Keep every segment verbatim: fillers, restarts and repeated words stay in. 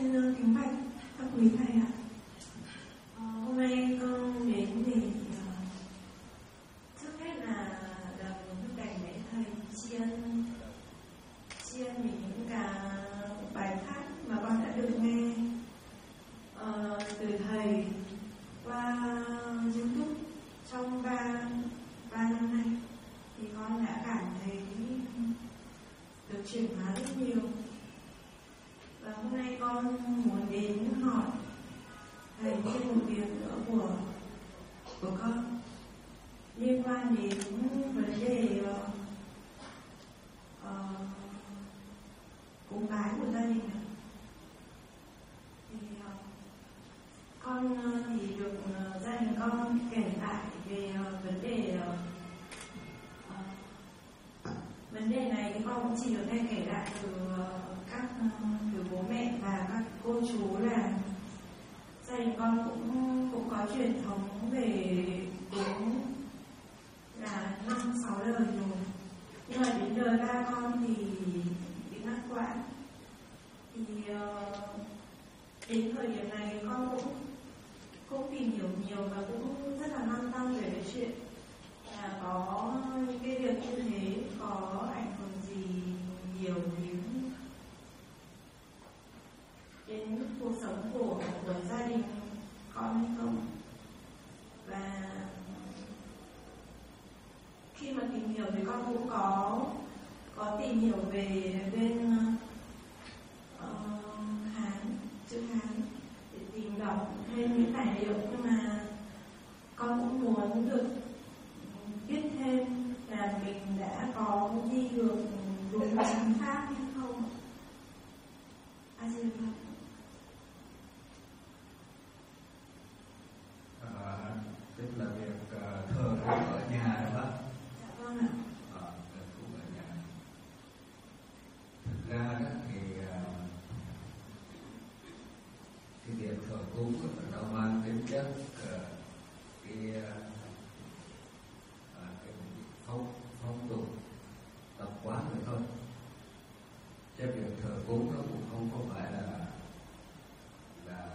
Xin kính bạch các quý thầy ạ. À, hôm nay con đến để uh, trước hết là làm một cảnh để thầy tri ân tri ân vì những cả bài hát mà con đã được nghe uh, từ thầy qua YouTube trong ba ba năm nay, thì con đã cảm thấy được chuyển hóa rất nhiều. Và hôm nay con muốn đến hỏi thầy trên một việc nữa của của con liên quan đến vấn đề uh, uh, cúng bái của gia đình. Thì uh, con uh, thì được uh, gia đình con kể lại về uh, vấn đề uh, uh, vấn đề này thì con cũng chỉ được nghe kể lại từ uh, các từ bố mẹ và các cô chú là gia đình con cũng cũng có truyền thống về cúng là năm sáu đời rồi, nhưng mà đến đời ba con thì bị ngắt quãng. Thì uh, đến thời điểm này con cũng cũng tìm hiểu nhiều và cũng rất là lăn tăn về cái chuyện là có những cái việc như thế có ảnh hưởng gì nhiều đến đến cuộc sống của của gia đình con hay không. Và khi mà tìm hiểu thì con cũng có có tìm hiểu về bên uh, Hán, chữ Hán để tìm đọc thêm những tài liệu, nhưng mà con cũng muốn được biết thêm là mình đã có đi được đúng chính xác hay không. A Di Đà Phật. À, tức là việc uh, thờ cúng ở nhà đúng không? Dạ vâng ạ. À, thờ cúng ở nhà. Thực ra đó thì uh, cái việc thờ cúng nó mang tính chất uh, cái, uh, cái phong phong tục tập quán nữa thôi. Chứ việc thờ cúng nó cũng không có phải là là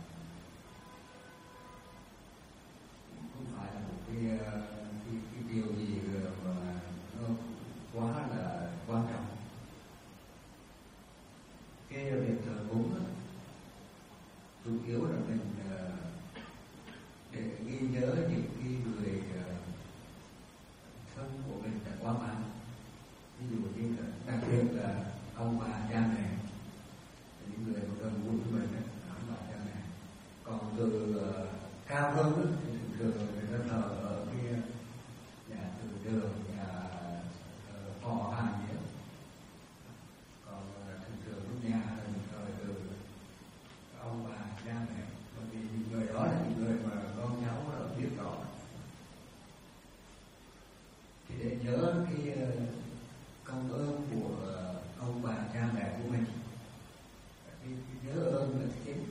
không phải là một cái cái, cái điều gì mà nó quá là quan trọng. Cái việc thờ cúng đó, chủ yếu là mình để ghi nhớ những cái người thân của mình đã qua mạng, ví dụ như là đặc biệt là ông bà cha mẹ, những người mà gần gũi với mình, ông bà cha mẹ. Còn từ uh, cao hơn đó, thì thường thường người ta thờ ở cái nhà từ đường, nhà uh, họ hàng gì đó. Còn uh, thường thường lúc nhà là mình thờ từ ông bà cha mẹ, bởi vì những người đó là những người mà con cháu đã biết rõ. Thì để nhớ cái uh, công ơn của uh, ông bà cha mẹ của mình, cái, cái nhớ ơn là cái chính.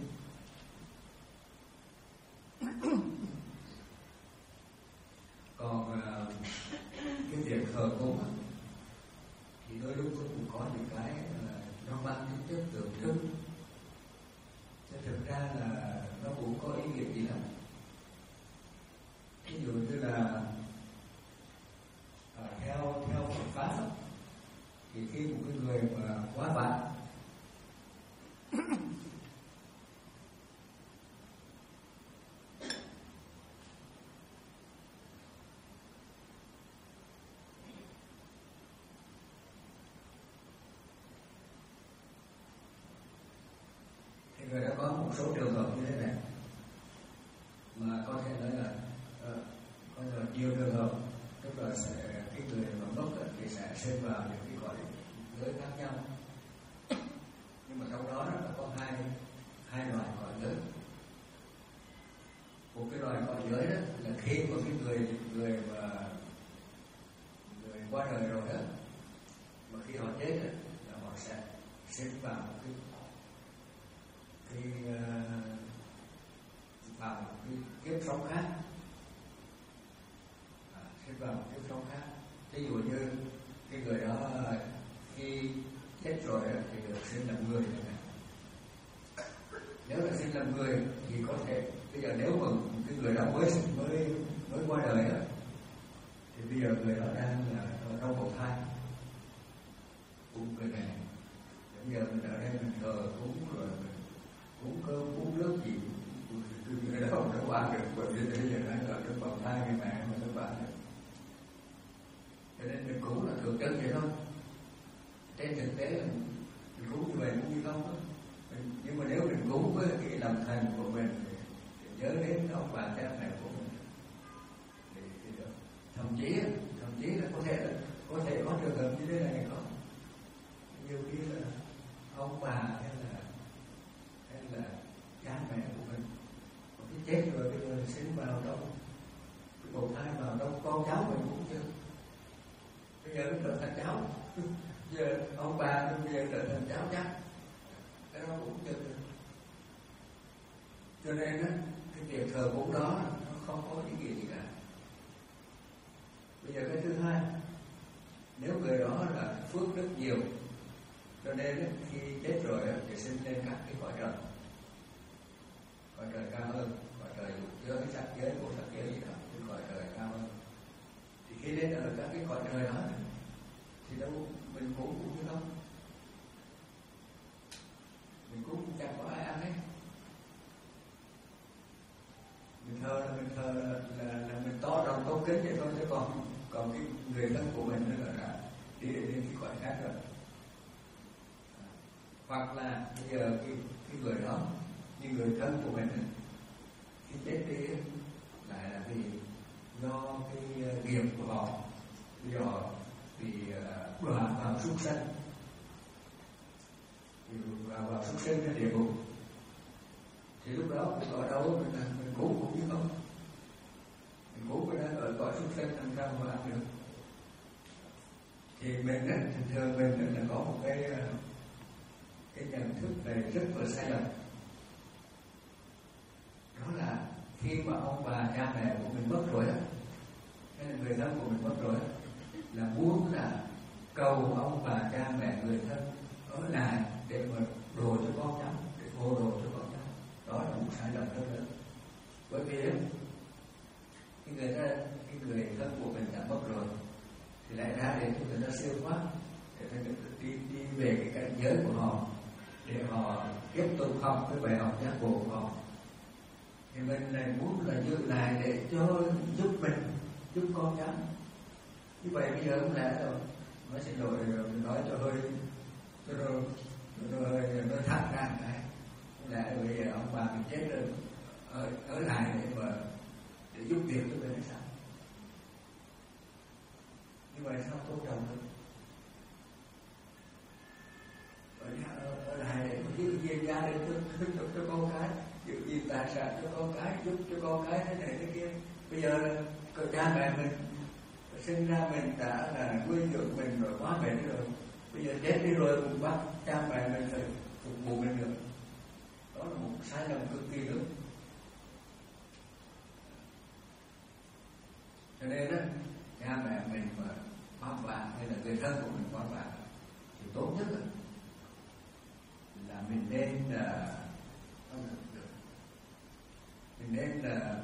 Còn uh, cái việc thờ cúng thì đôi lúc cũng có những cái uh, nó mang tính chất tượng trưng, chứ thực ra là nó cũng có ý nghĩa gì lắm. Ví dụ như là uh, theo theo Phật pháp đó, thì khi một cái người mà quá vạn thì người đã có một số trường hợp như thế này, mà có thể nói là uh, có thể là nhiều trường hợp, tức là sẽ cái người mà mất thì sẽ sinh vào những cái cõi giới khác nhau. Nhưng mà trong đó nó có hai hai loại cõi giới. Một cái loại cõi giới đó là khi mà cái người người mà người qua đời rồi đó, mà khi họ chết đó, là họ sẽ sinh vào một cái cái uh, vào một cái kiếp sống khác, à, sinh vào một kiếp sống khác. Ví dụ như cái người đó khi chết rồi thì được sinh làm người này. làm người thì có thể bây giờ nếu mà cái người đó mới mới mới qua đời đó, thì bây giờ người đó đang là ở trong bào thai cũng người này. Bây giờ mình ở đây mình thờ cúng rồi mình cúng cơm cúng nước gì người đó không có qua được, bởi vì bây giờ đang ở trong bào thai người mẹ mà các bạn. Cho nên mình cúng là thường chân vậy thôi. Trên thực tế là mình cúng như vậy cũng như không đó. Nhưng mà nếu mình cúng với cái lòng thành của mình thì, thì nhớ đến ông bà cha mẹ của mình thì, thì được. Thậm chí thậm chí là có thể là có thể có trường hợp như thế này không? Nhiều khi là ông bà hay là hay là cha mẹ của mình có cái chết rồi, bây giờ sinh vào trong cái bào thai vào trong con cháu mình cũng chưa. Bây giờ nó trở thành cháu. Giờ ông bà bây giờ trở thành cháu chắc. Cái đó cũng chưa được. Cho nên á, cái việc thờ cúng đó nó không có ý nghĩa gì cả. Bây giờ cái thứ hai, nếu người đó là phước rất nhiều, cho nên á, khi chết rồi á, thì sinh lên các cái cõi trời, cõi trời cao hơn, cõi trời dục giới, sắc giới, vô sắc giới gì đó, cái cõi trời cao hơn. Thì khi lên ở các cái cõi trời đó thì đâu mình cúng cũng như không, mình cúng chẳng có ai ăn hết. Mình thờ là mình thờ là, là, là mình to lòng tôn kính vậy thôi, chứ còn còn cái người thân của mình nó là đã đi đến cái cõi khác rồi. Hoặc là bây giờ cái, cái người đó, như người thân của mình khi chết đi lại là vì do cái nghiệp của họ, do vì đọa vào súc sanh, thì vào vào súc sanh trên địa ngục, thì lúc đó mình ở đâu mình mình cúng cũng như không, mình cúng mình đang ở cõi súc sanh làm sao mà ăn được. Thì mình á, thường thường mình là có một cái cái nhận thức này rất là sai lầm. Đó là khi mà ông bà cha mẹ của mình mất rồi á, hay là người thân của mình mất rồi á, là muốn là cầu ông bà cha mẹ người thân ở lại để mà đồ cho con cháu, để hộ đồ cho con cháu. Đó là một sai lầm rất lớn. Bởi vì cái người ta, cái người thân của mình đã mất rồi thì lại ra để cho người ta siêu thoát, để cho người ta đi đi về cái cảnh giới của họ, để họ tiếp tục học cái bài học giác ngộ của họ. Thì mình lại muốn là giữ lại để cho giúp mình, giúp con cháu. Như vậy bây giờ không lẽ rồi nói xin lỗi, mình nói cho hơi cho rồi rồi nó thẳng ra cái không lẽ bây giờ ông bà mình chết rồi ở, ở lại để mà để giúp việc cho mình hay sao? Như vậy sao tôn trọng được? Ở, ở lại để mà giữ gìn gia đình cho, cho, cho con cái, giữ gìn tài sản cho con cái, giúp cho con cái thế này thế kia. Bây giờ cha mẹ mình sinh ra mình đã là nuôi dưỡng mình rồi, quá mệt rồi, bây giờ chết đi rồi cũng bắt cha mẹ mình phải phục vụ mình được. Đó là một sai lầm cực kỳ lớn. Cho nên đó, cha mẹ mình mà quan bạn hay là người thân của mình quan bạn thì tốt nhất là, là mình nên là mình nên là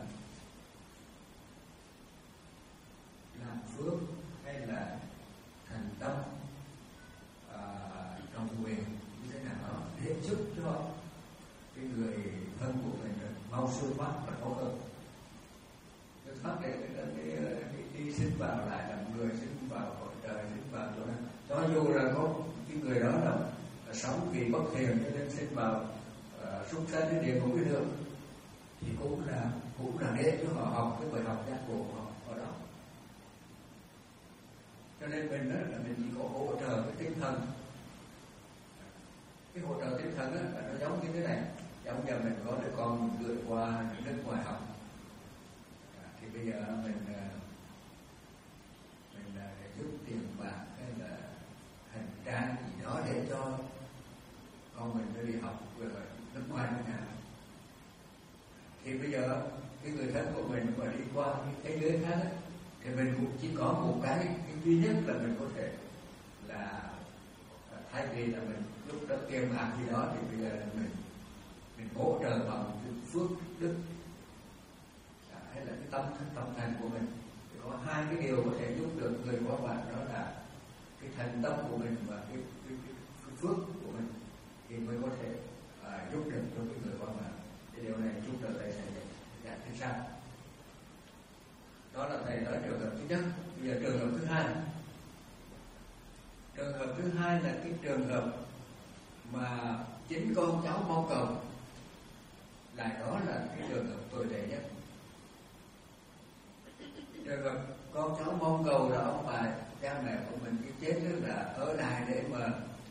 làm phước hay là thành tâm à, trong nguyện như thế nào đó để giúp cho cái người thân của mình mau siêu thoát và tốt hơn. Siêu thoát để đi sinh vào lại làm người, sinh vào cõi trời, sinh vào chỗ này. Cho dù là có cái người đó là, là sống vì bất thiện cho nên sinh vào uh, súc sanh đến địa ngục cái đường, thì cũng là cũng là để cho họ học cái bài học giác ngộ của họ ở đó. Cho nên mình đó là mình chỉ có hỗ trợ cái tinh thần. Cái hỗ trợ tinh thần đó là nó giống như thế này. Giống như mình có đứa con mình gửi qua nước ngoài học, à, thì bây giờ mình mình là giúp tiền bạc hay là hành trang gì đó để cho con mình nó đi học ở nước ngoài như nào. Thì bây giờ cái người thân của mình mà đi qua cái thế giới khác ấy, thì mình cũng chỉ có một cái, cái duy nhất là mình có thể là thay vì là mình lúc đó tiền bạc gì đó thì bây giờ là mình mình hỗ trợ bằng cái phước đức à, hay là cái tâm tâm thành của mình. Thì có hai cái điều có thể giúp được người qua bạn, đó là cái thành tâm của mình và cái, cái, cái, cái phước của mình, thì mới có thể à, giúp được cho cái người qua bạn. Cái điều này chút nữa thầy sẽ giải thích sau. Đó là thầy nói trường hợp thứ nhất. Bây giờ trường hợp thứ hai. Trường hợp thứ hai là cái trường hợp mà chính con cháu mong cầu, lại đó là cái trường hợp tồi tệ nhất. Trường hợp con cháu mong cầu là ông bà cha mẹ của mình cái chết tức là ở lại để mà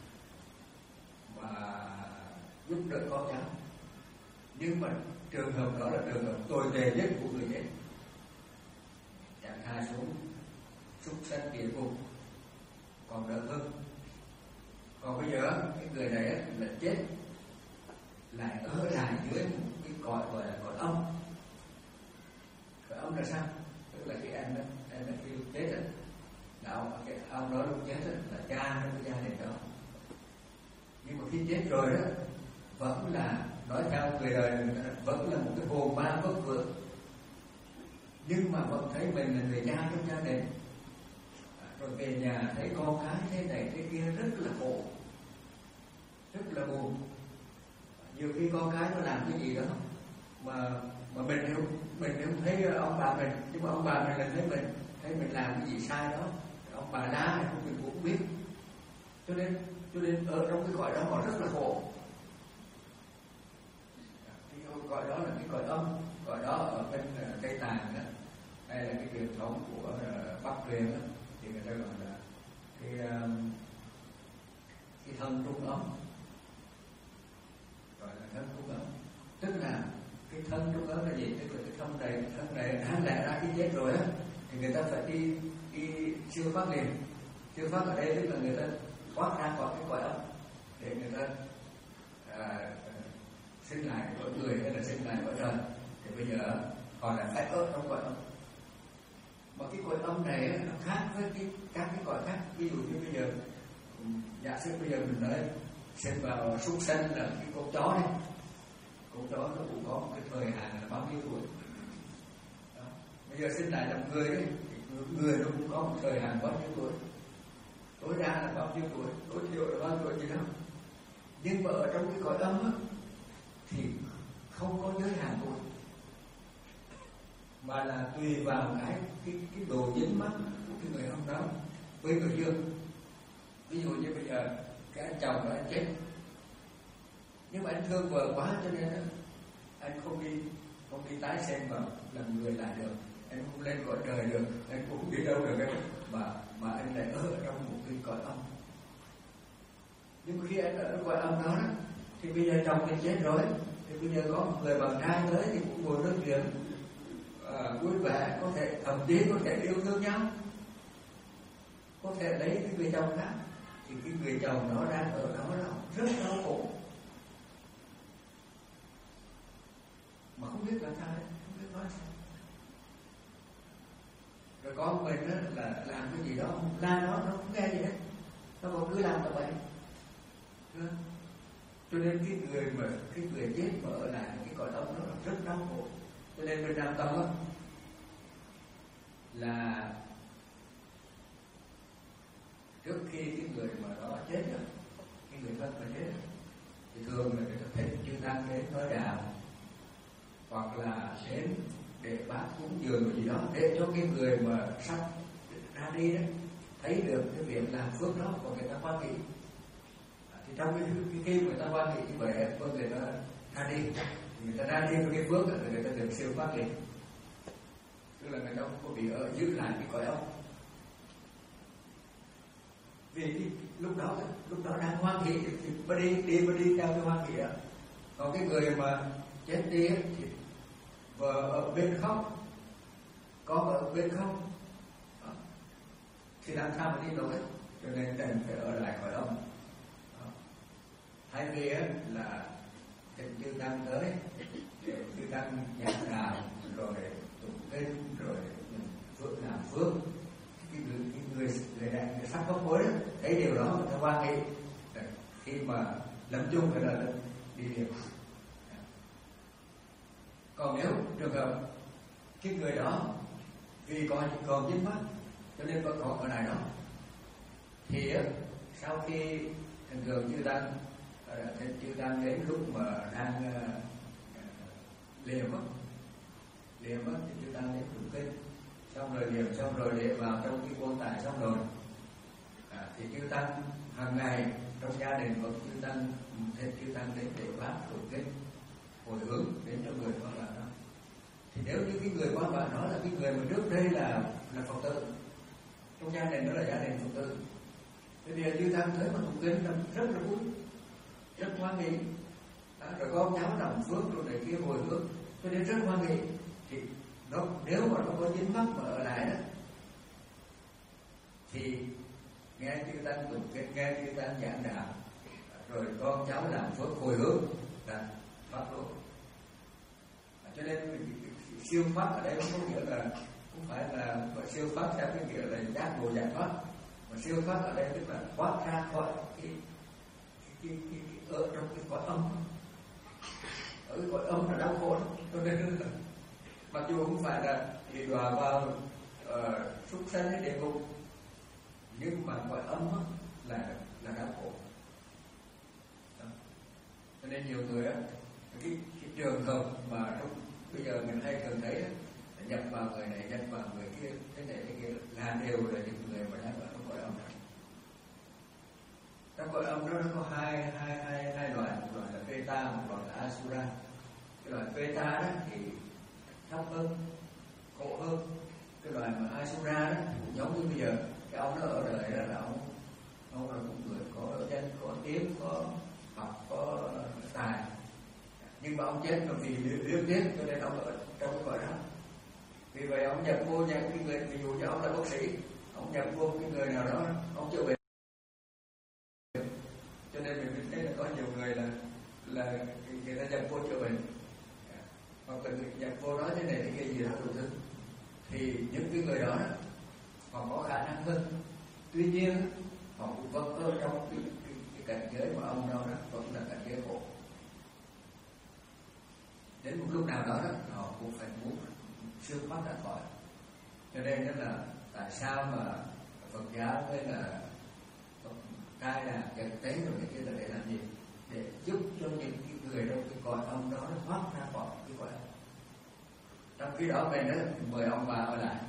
mà giúp đỡ con cháu. Nhưng mà trường hợp đó là trường hợp tồi tệ nhất của người chết, chẳng thà xuống súc sanh địa ngục còn đỡ hơn. Còn bây giờ cái người này là chết lại ở lại dưới một cái cõi gọi là cõi âm. Cõi âm là sao? Tức là cái anh đó, anh là khi lúc chết đó, đạo cái ông đó lúc chết đó, là cha trong cái gia đình đó. Nhưng mà khi chết rồi đó, vẫn là nói theo người đời vẫn là một cái hồn ma bất vượng, nhưng mà vẫn thấy mình là người cha trong gia đình. Rồi về nhà thấy con cái thế này thế kia rất là khổ, rất là buồn. Nhiều khi con cái nó làm cái gì đó mà mà mình không mình không thấy ông bà mình, nhưng mà ông bà mình là thấy mình thấy mình làm cái gì sai đó, ông bà la này không mình cũng biết. Cho nên cho nên ở trong cái cõi đó họ rất là khổ. Cái cõi đó là cái cõi âm, cõi đó ở bên Tây Tạng đó, đây là cái truyền thống của Bắc truyền đó, thì người ta gọi là cái cái thân trung ấm, gọi là thân trung ấm. Tức là cái thân trung ấm là gì? Tức là cái thân này thân này đáng lẽ ra khi chết rồi á thì người ta phải đi đi siêu phát liền. Siêu phát ở đây tức là người ta thoát ra khỏi cái cõi âm để người ta à, sinh lại cõi người hay là sinh lại cõi trời. Thì bây giờ còn là phải ở trong cõi âm. Mà cái cõi âm này nó khác với cái các cái cõi khác. Ví dụ như bây giờ giả sử bây giờ mình nói sinh vào súc sanh là cái con chó này, con chó nó cũng có một cái thời hạn là bao nhiêu tuổi đó. Bây giờ sinh lại làm người đấy, người nó cũng có một thời hạn bao nhiêu tuổi, tối đa là bao nhiêu tuổi, tối thiểu là bao nhiêu tuổi gì đó. Nhưng mà ở trong cái cõi âm á, thì không có giới hạn tuổi, mà là tùy vào cái cái cái độ dính mắc của cái người ông đó với người dương. Ví dụ như bây giờ cái anh chồng đó anh chết, nhưng mà anh thương vợ quá cho nên anh không đi không đi tái sinh vào làm người lại được, anh không lên cõi trời được, anh cũng không đi đâu được ấy, mà mà anh lại ở trong một cái cõi âm. Nhưng mà khi anh ở cõi âm đó, đó thì bây giờ chồng anh chết rồi, thì bây giờ có một người bạn trai tới thì cũng ngồi nói chuyện à, vui vẻ, có thể thậm chí có thể yêu thương nhau, có thể lấy cái người chồng khác, thì cái người chồng đó đang ở đó là rất đau khổ mà không biết làm sao, không biết nói sao. Rồi con mình đó là làm cái gì đó, la nó nó không nghe gì hết, nó còn cứ làm tập vậy. Cho nên cái người mà cái người chết mà ở lại cái cõi âm đó là rất đau khổ. Cho nên bên Nam Tông đó, là trước khi cái người mà đó chết rồi, cái người thân mà chết rồi, thì thường là người ta thỉnh chư tăng đến nói đạo, hoặc là đến để bác cúng dường gì đó, để cho cái người mà sắp ra đi đó thấy được cái việc làm phước đó của người ta hoan hỷ. Thì trong cái, cái khi người ta hoan hỷ như vậy, với người ta ra đi, người ta ra đi với cái phước đó, người ta được siêu phát liền. Tức là người ta không có bị ở giữ lại cái cõi âm. Vì cái, lúc đó lúc đó đang hoan hỷ thì mới đi đi mới đi theo cái hoan hỷ đó. Còn cái người mà chết đi thì vợ ở bên khóc, con ở bên khóc, đó. Thì làm sao mà đi nổi? Cho nên cần phải ở lại cõi âm. Thay vì là thỉnh chư tăng tới để chư tăng giảng đạo rồi tụng kinh rồi phước làm phước, cái người cái người người đại người sắp có hối đó thấy điều đó người ta hoan hỷ, khi mà lâm chung phải là đi liền. Còn nếu trường hợp cái người đó vì còn còn dính mắc cho nên vẫn còn ở lại đó, thì sau khi thường thường chư tăng chư tăng đến lúc mà đang uh, liệm á liệm á thì chư tăng đến tụng kinh, xong rồi liệm xong rồi liệm vào trong cái quan tài xong rồi à, thì chư tăng hàng ngày trong gia đình vẫn chư tăng thêm chư tăng đến để bác tụng kinh hồi hướng đến cho người quan bạn đó. Thì nếu như cái người quan bạn đó là cái người mà trước đây là là Phật tử, trong gia đình đó là gia đình Phật tử, thì bây giờ chư tăng tới mà tụng kinh rất là vui, rất hoan nghỉ. Đó, rồi con cháu làm phước rồi này kia hồi hướng cho nên rất hoan nghỉ. Thì nó nếu mà nó có dính mắc mà ở lại đó thì nghe chư tăng tụng kinh, nghe chư tăng giảng đạo, rồi con cháu làm phước hồi hướng là pháp luôn. À, cho nên siêu pháp ở đây không có nghĩa là không phải là siêu pháp theo cái nghĩa là giác ngộ giải thoát, mà siêu pháp ở đây tức là thoát ra khỏi cái cái, cái, cái, ở trong cái cõi âm, ở cái cõi âm là đau khổ lắm. Cho nên mặc dù không phải là bị đọa vào uh, súc sanh hay địa ngục, nhưng mà cõi âm là là đau khổ. Đó. Cho nên nhiều người á, cái, cái trường hợp mà trong bây giờ mình hay thường thấy đó, nhập vào người này, nhập vào người kia, thế này thế kia là đều là những người mà đang ở trong cõi âm này. Trong cõi âm đó nó có hai hai hai hai loại, một loại là Peta, một loại là Asura. Cái loại Peta đó thì thấp hơn, khổ hơn. Cái loại mà Asura đó cũng giống như bây giờ cái ông đó ở đời đó là ông ông là một người có danh, có tiếng, có học, có tài, nhưng mà ông chết mà vì luyến tiếc cho nên ông ở trong cái cõi đó. Vì vậy ông nhập vô những cái người, ví dụ như ông là bác sĩ, ông nhập vô cái người nào đó ông chữa bệnh, cho nên mình thấy là có nhiều người là là người ta nhập vô chữa bệnh, hoặc là nhập vô nói thế này thế kia gì đó đủ thứ, thì những cái người đó họ có khả năng hơn, tuy nhiên họ cũng vẫn ở trong cái, cái, cái cảnh giới mà ông đó, đó vẫn là cảnh giới khổ. Đến một lúc nào đó, đó họ cũng phải muốn siêu thoát ra khỏi. Cho nên đó là tại sao mà Phật giáo với là cai đàn trần tế rồi cái kia là để làm gì? Để giúp cho những cái người trong cái cõi âm đó nó thoát ra khỏi cái cõi âm. Trong khi đó mình đó mời ông bà ở lại,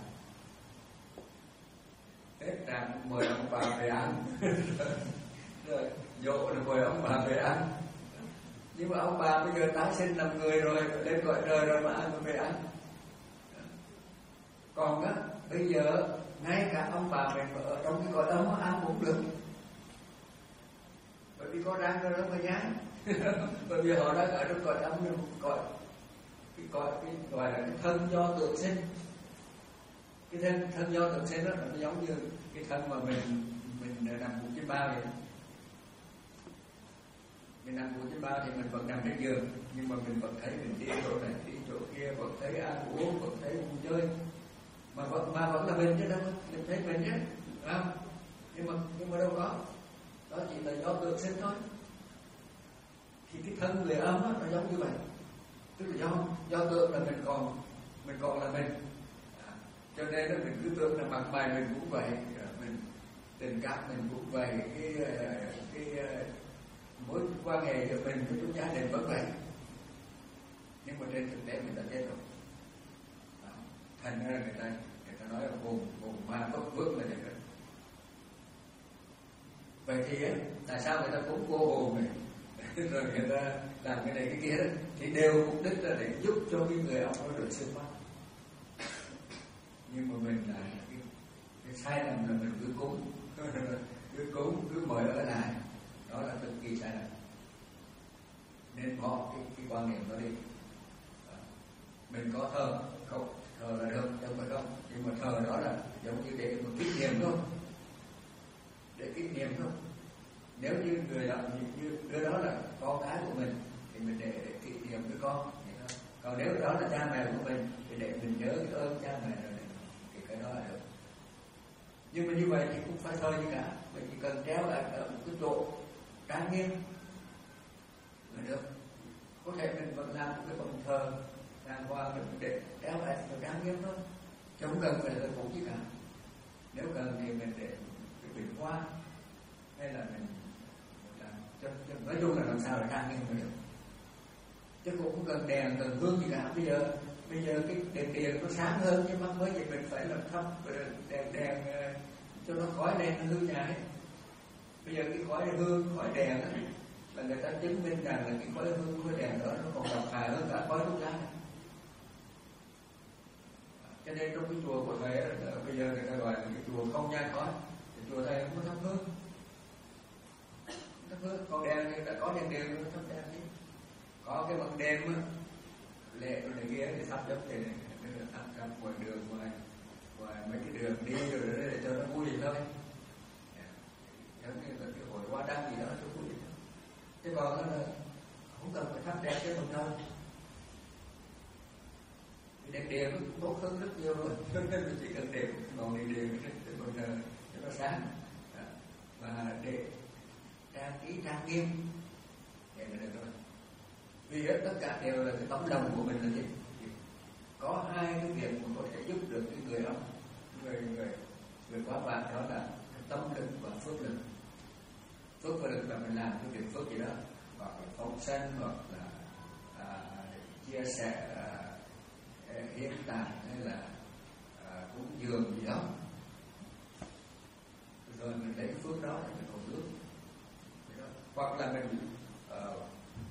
Tết rằng mời ông bà về ăn, rồi dỗ rồi mời ông bà về ăn. Nhưng mà ông bà bây giờ tái sinh làm người rồi, lên cõi trời rồi mà ăn về ăn. Còn á, bây giờ ngay cả ông bà mình ở trong cái cõi âm ăn cũng được, bởi vì có răng rồi đó mà nhá. Bởi vì họ đang ở trong cõi âm, nhưng cõi cái cõi cái gọi là cái thân do tự sinh. Cái thân thân do tự sinh đó nó giống như cái thân mà mình mình nằm ngủ trên bao vậy. Mình nằm ngủ trên bao thì mình vẫn nằm trên giường, nhưng mà mình vẫn thấy mình đi chỗ này đi chỗ kia, vẫn thấy ăn uống, vẫn thấy vui chơi, mà vẫn mà vẫn là mình chứ đâu, mình thấy mình chứ, không? Nhưng mà nhưng mà đâu có, đó chỉ là do tự sinh thôi. Thì cái thân người âm á, nó giống như vậy, tức là do do tượng là mình còn mình còn là mình, à, cho nên là mình cứ tưởng là mặt mày mình cũng vậy, mình tình cảm mình cũng vậy, cái cái, cái mối quan hệ của mình với chúng gia đình vẫn vậy, nhưng mà trên thực tế mình đã chết rồi. Đó. Thành ra là người ta người ta nói là hồn hồn ma bất phước là vậy đó. Vậy thì á, tại sao người ta cúng cô hồn này rồi người ta làm cái này cái kia đó, thì đều mục đích là để giúp cho cái người ông nó được siêu thoát. Nhưng mà mình là cái, cái sai lầm là mình cứ cúng cứ cúng cứ mời ở lại, đó là cực kỳ sai lầm. Nên bỏ cái, cái quan niệm đó đi. Mình có thờ không, thờ là được, không phải không, nhưng mà thờ đó là giống như để một kỷ niệm thôi, để kỷ niệm thôi. Nếu như người làm như đứa đó là con cái của mình thì mình để, để kỷ niệm với con. Còn nếu đó là cha mẹ của mình thì để mình nhớ cái ơn cha mẹ rồi, thì cái đó là được. Nhưng mà như vậy thì cũng phải thờ như cả, mình chỉ cần treo lại ở một cái chỗ trang nghiêm là được. Có thể mình vẫn làm một cái phần thờ đàng hoàng mình để đeo lại thì mình trang nghiêm thôi, chứ không cần phải là phụ gì cả. Nếu cần thì mình để cái bình hoa hay là mình làm cho, cho nói chung là làm sao để trang nghiêm được, chứ cũng không cần đèn cần hương gì cả. Bây giờ bây giờ cái đèn tiền nó sáng hơn nhưng mà mới vậy mình phải làm thấp đèn đèn cho nó khói đèn nó hư nhà ấy. Bây giờ cái khói hương khói đèn ấy, là người ta chứng minh rằng là cái khói hương khói đèn đó nó còn độc hại hơn cả khói thuốc lá. Cho nên trong cái chùa của thầy ấy, bây giờ người ta gọi là cái chùa không nhai khói, thì chùa thầy không có thắp hương. Thắp hương còn đèn thì đã có đèn đèn nó thắp đèn đi, có cái bậc đèn á lệ rồi này kia thì sắp giống thế này, nên là thắp trong ngoài đường ngoài ngoài mấy cái đường đi rồi để cho nó vui thôi. Giống như là cái hội hoa đăng gì đó cho vui. Thế còn là không cần phải thắp đèn cái phần đâu. Đèn đèn nó cũng tốt hơn rất nhiều rồi, cho nên mình chỉ cần đèn ngọn đèn đèn để bây giờ cho nó sáng và để trang trí trang nghiêm để là được rồi. Vì tất cả đều là cái tấm lòng của mình là gì? Có hai cái việc mà có thể giúp được cái người ông người người người quá bạn, đó là cái tâm lực và phước lực. Phước và lực là mình làm cái việc phước gì đó, hoặc là phóng sanh, hoặc là à, chia sẻ à, hiến tạng hay là à, cúng dường gì đó, rồi mình lấy phước đó để mình hồi hướng. Hoặc là mình uh,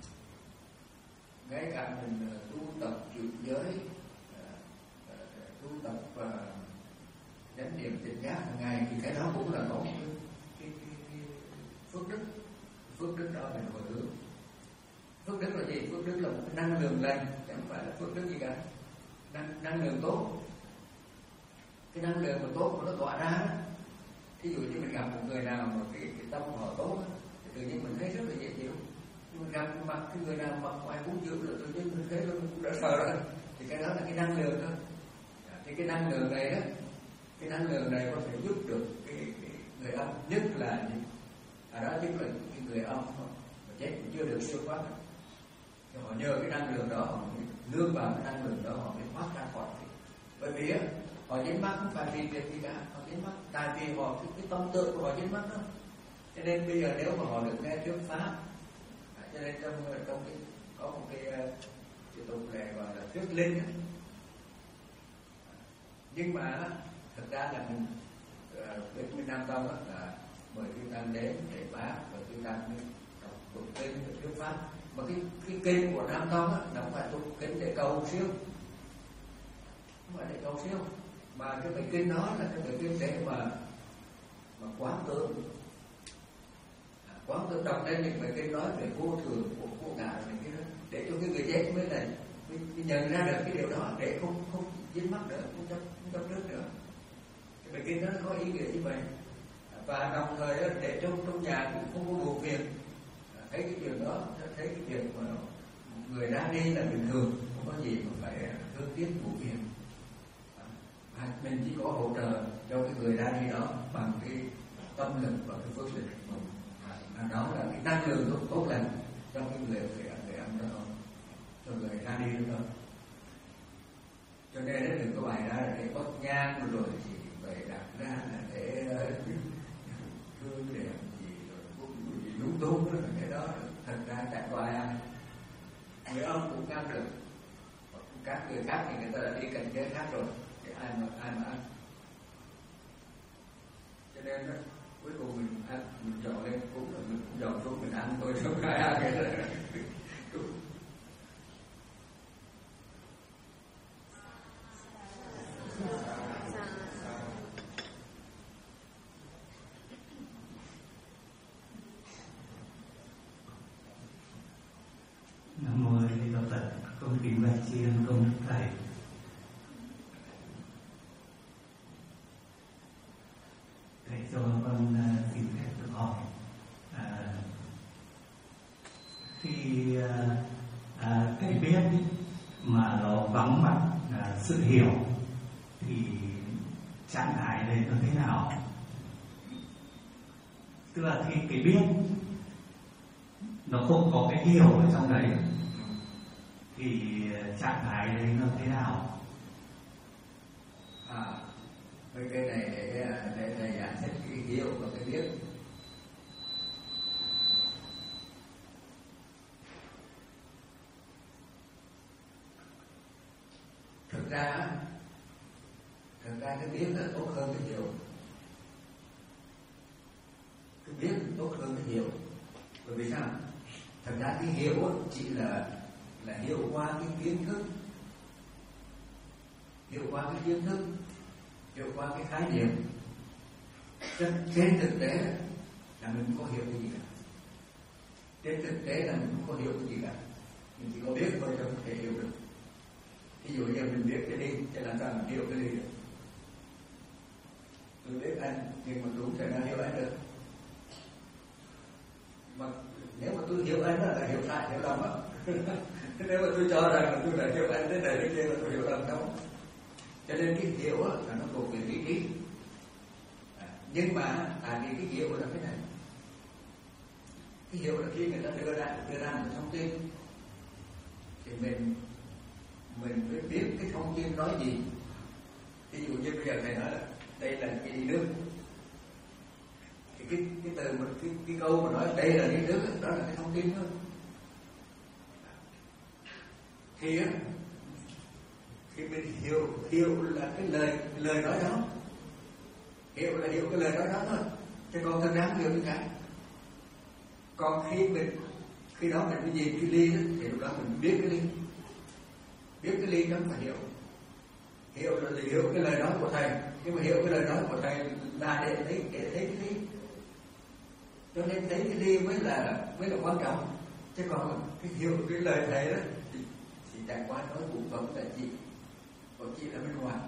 ngay cả mình uh, tu tập trì giới, uh, uh, tu tập uh, chánh niệm tỉnh giác hàng ngày, thì cái đó cũng là có cái, cái, cái, cái phước đức. Phước đức đó mình hồi hướng. Phước đức là gì? Phước đức là một cái năng lượng lành, chẳng phải là phước đức gì cả. Năng, năng lượng tốt, cái năng lượng mà tốt mà nó tỏa ra đó. Thí dụ như mình gặp một người nào mà cái, cái tâm họ tốt đó, thì tự nhiên mình thấy rất là dễ chịu. Nhưng mình gặp mặt cái người nào mặc ngoài cúng dường là tự nhiên mình thấy nó cũng đã sợ rồi, thì cái đó là cái năng lượng đó. Thì cái năng lượng này đó, cái năng lượng này có thể giúp được cái, cái người ông, nhất là những à đó chính là cái người ông mà chết cũng chưa được siêu thoát. Thì họ nhờ cái năng lượng đó, họ nương vào cái năng lượng đó, họ mới thoát ra khỏi. Bởi vì á, họ dính mắc không phải vì việc gì cả, họ dính mắc tại vì họ cái, cái tâm tự của họ dính mắc đó. Cho nên bây giờ nếu mà họ được nghe thuyết pháp, cho nên trong trong cái có một cái cái tục lệ gọi là thuyết linh. Nhưng mà thực ra là mình bên uh, Nam Tông là mời chư tăng đến để bác và chư tăng đọc tụng kinh để thuyết pháp. Mà cái cái kinh của Nam Tông á, nó không phải tụng kinh để cầu siêu, không phải để cầu siêu, mà cái bài kinh đó là cái bài kinh để mà mà quán tưởng, à, quán tưởng đọc lên những bài kinh nói về vô thường của vô ngã này kia đó, để cho cái người chết mới là mới, mới nhận ra được cái điều đó, để không không dính mắc nữa, không chấp không chấp trước nữa. Cái bài kinh đó nó có ý nghĩa như vậy. Và đồng thời để trong trong nhà cũng không có buồn phiền. Thấy cái chuyện đó, thấy cái chuyện mà người ra đi là bình thường, không có gì mà phải thương tiếc buồn phiền. À, mình chỉ có hỗ trợ cho cái người ra đi đó bằng cái tâm lực và cái phước lực của mình. À, đó là cái năng lượng tốt, tốt lành trong cái người người người ăn đó thôi, cho người ra đi đó thôi. Cho nên đấy, đừng có bày ra là để bất nhang rồi thì bày đặt ra là để hương đẹp gì rồi cũng gì lúng túng đó, cái đó thật ra chẳng có ai ăn. Người ông cũng ăn được, các người khác thì người ta đã đi cảnh giới khác rồi, thì ai mà ai mà ăn. Cho nên đó, cuối cùng mình ăn, mình dọn lên cũng là mình cũng dọn xuống mình ăn thôi, không ai ăn cái đó. Nam mô A Di Đà Phật. Con kính bạch tri ân công đức thầy. Thầy cho con uh, xin phép được hỏi. À, khi uh, uh, thầy biết mà nó vắng mặt uh, sự hiểu thì trạng thái này nó thế nào? Tức là khi cái biết nó không có cái hiểu ở trong đấy thì trạng thái đấy nó thế nào? À, với cái này để để thầy giải thích cái hiểu và cái biết. Thực ra thực ra cái biết nó tốt hơn cái hiểu. Cái biết tốt hơn cái hiểu. Bởi vì sao? Thật ra cái hiểu chỉ là là hiểu qua cái kiến thức, hiểu qua cái kiến thức, hiểu qua cái khái niệm. Trên thực tế là mình không có hiểu cái gì cả. Trên thực tế là mình không có hiểu cái gì cả. Mình chỉ có biết thôi chứ không thể hiểu được. Ví dụ như mình biết cái đi, cho làm sao mình hiểu cái đi được. Tôi biết anh, nhưng mà tôi không thể nào hiểu anh được. Mà nếu mà tôi hiểu anh là hiểu sai, hiểu lầm á. Nếu mà tôi cho rằng là tôi đã hiểu anh thế này thế kia là tôi hiểu lầm đâu. Cho nên cái hiểu á là nó thuộc về lý trí. À, nhưng mà tại vì cái hiểu là cái này. Cái hiểu là khi người ta đưa ra đưa ra một thông tin thì mình mình phải biết cái thông tin nói gì. Ví dụ như bây giờ thầy nói là đây là cái ly nước, thì cái cái từ mà cái, cái câu mà nói đây là ly nước đó là cái thông tin thôi. Thì á, khi mình hiểu hiểu là cái lời cái lời nói đó, hiểu là hiểu cái lời nói đó thôi, chứ còn thực ra không hiểu những cái. Còn khi mình khi đó mình mới nhìn cái ly đó, thì lúc đó mình biết cái ly, biết cái ly đó mà hiểu. Hiểu là hiểu cái lời nói của thầy, nhưng mà hiểu cái lời nói của thầy là để thấy để thấy cái ly. Cho nên thấy cái ly mới là mới là quan trọng. Chứ còn cái hiểu cái lời thầy đó thì, thì chẳng qua nói cũng vẫn là chị, còn chị là bên ngoài.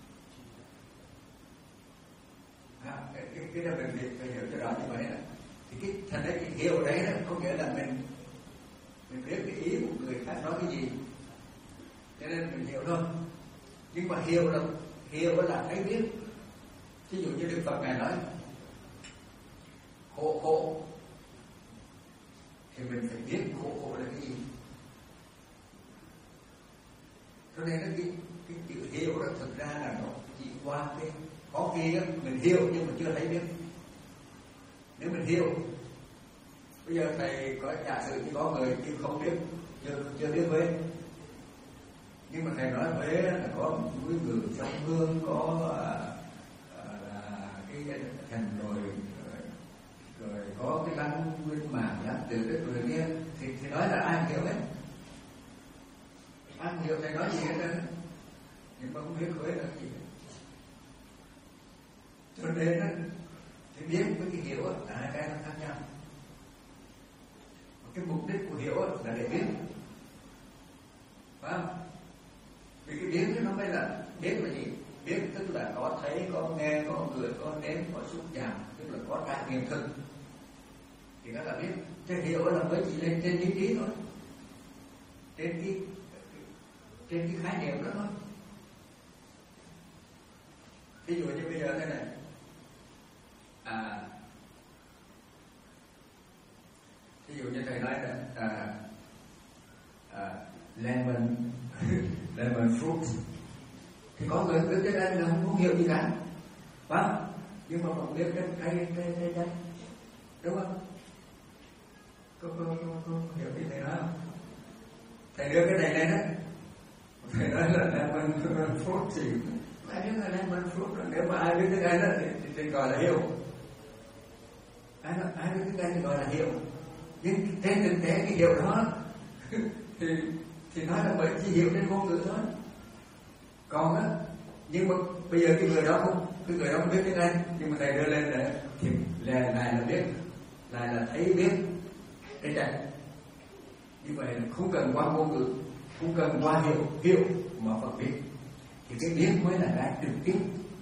À, cái cái cái đó mình phải, phải hiểu cho rõ như vậy đó. Thì cái thành ra cái hiểu đấy đó có nghĩa là mình mình biết cái ý của người khác nói cái gì, cho nên mình hiểu thôi. Nhưng mà hiểu là hiểu là thấy biết. Ví dụ như Đức Phật ngài nói khổ khổ thì mình phải biết khổ khổ là cái gì. Cho nên cái cái chữ hiểu đó thực ra là nó chỉ qua cái có khi đó, mình hiểu nhưng mà chưa thấy biết. Nếu mình hiểu, bây giờ thầy có giả sử như có người nhưng không biết, chưa chưa biết Huế, nhưng mà thầy nói Huế là có núi ngự sông Hương, có à, là cái thành rồi, rồi rồi có cái lăng nguyên mạc lăng từ cái người kia, thì thì nói là ai hiểu hết, ai hiểu thầy nói gì hết trơn, nhưng mà không biết Huế là gì. Cho nên á, cái biết với cái hiểu là hai cái nó khác nhau. Cái mục đích của hiểu là để biết, phải không? Vì cái biết nó mới là biết là gì? Biết tức là có thấy, có nghe, có ngửi, có nếm, có xúc chạm, tức là có trải nghiệm thực. Thì đó là biết. Chứ hiểu là mới chỉ lên trên lý trí thôi, trên cái trên cái khái niệm đó thôi. Ví dụ như bây giờ thế này, à, ví dụ như thầy nói là à, à, lemon lemon fruit, thì có người biết cái đây là không, không hiểu gì cả, phải không? Nhưng mà vẫn biết cái cái cái cái đây, đúng không? Có có có, có hiểu cái này đó không? Thầy đưa cái này lên đó, thầy nói là lemon fruit thì ai biết là lemon fruit, nếu mà ai biết cái đây đó thì, thì, thì gọi là hiểu. Ai, ai biết cái đây thì gọi là hiểu. Nhưng trên thực tế cái hiểu đó thì thì nói là bởi chỉ hiểu trên ngôn ngữ thôi. Còn á, nhưng mà bây giờ cái người đó không, cái người đó không biết tiếng Anh, nhưng mà thầy đưa lên là thì là lại là biết, lại là thấy biết, thấy chạy. Như vậy là không cần qua ngôn ngữ, không cần qua hiểu, hiểu mà Phật biết. Thì cái biết mới là cái trực tiếp.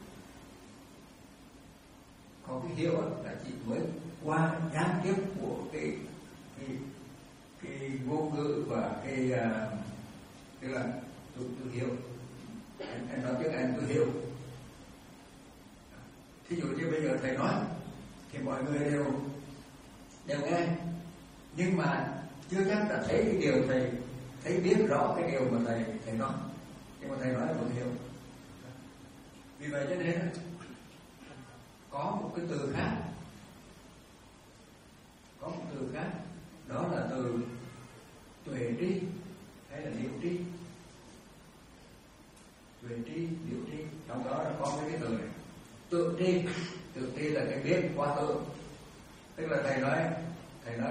Còn cái hiểu là chỉ mới qua gián tiếp của cái cái cái ngôn ngữ và cái uh, tức là tôi, tôi hiểu, anh, anh nói tiếng Anh tôi hiểu. Thí dụ như bây giờ thầy nói thì mọi người đều đều nghe, nhưng mà chưa chắc đã thấy cái điều thầy thấy biết rõ cái điều mà thầy thầy nói, nhưng mà thầy nói là vẫn hiểu. Vì vậy cho nên có một cái từ khác, có một từ khác, đó là từ tuệ tri hay là diệu tri. Tuệ tri, diệu tri, trong đó là có mấy cái từ này. Tượng tri, tượng tri là cái biết qua tượng. Tức là thầy nói, thầy nói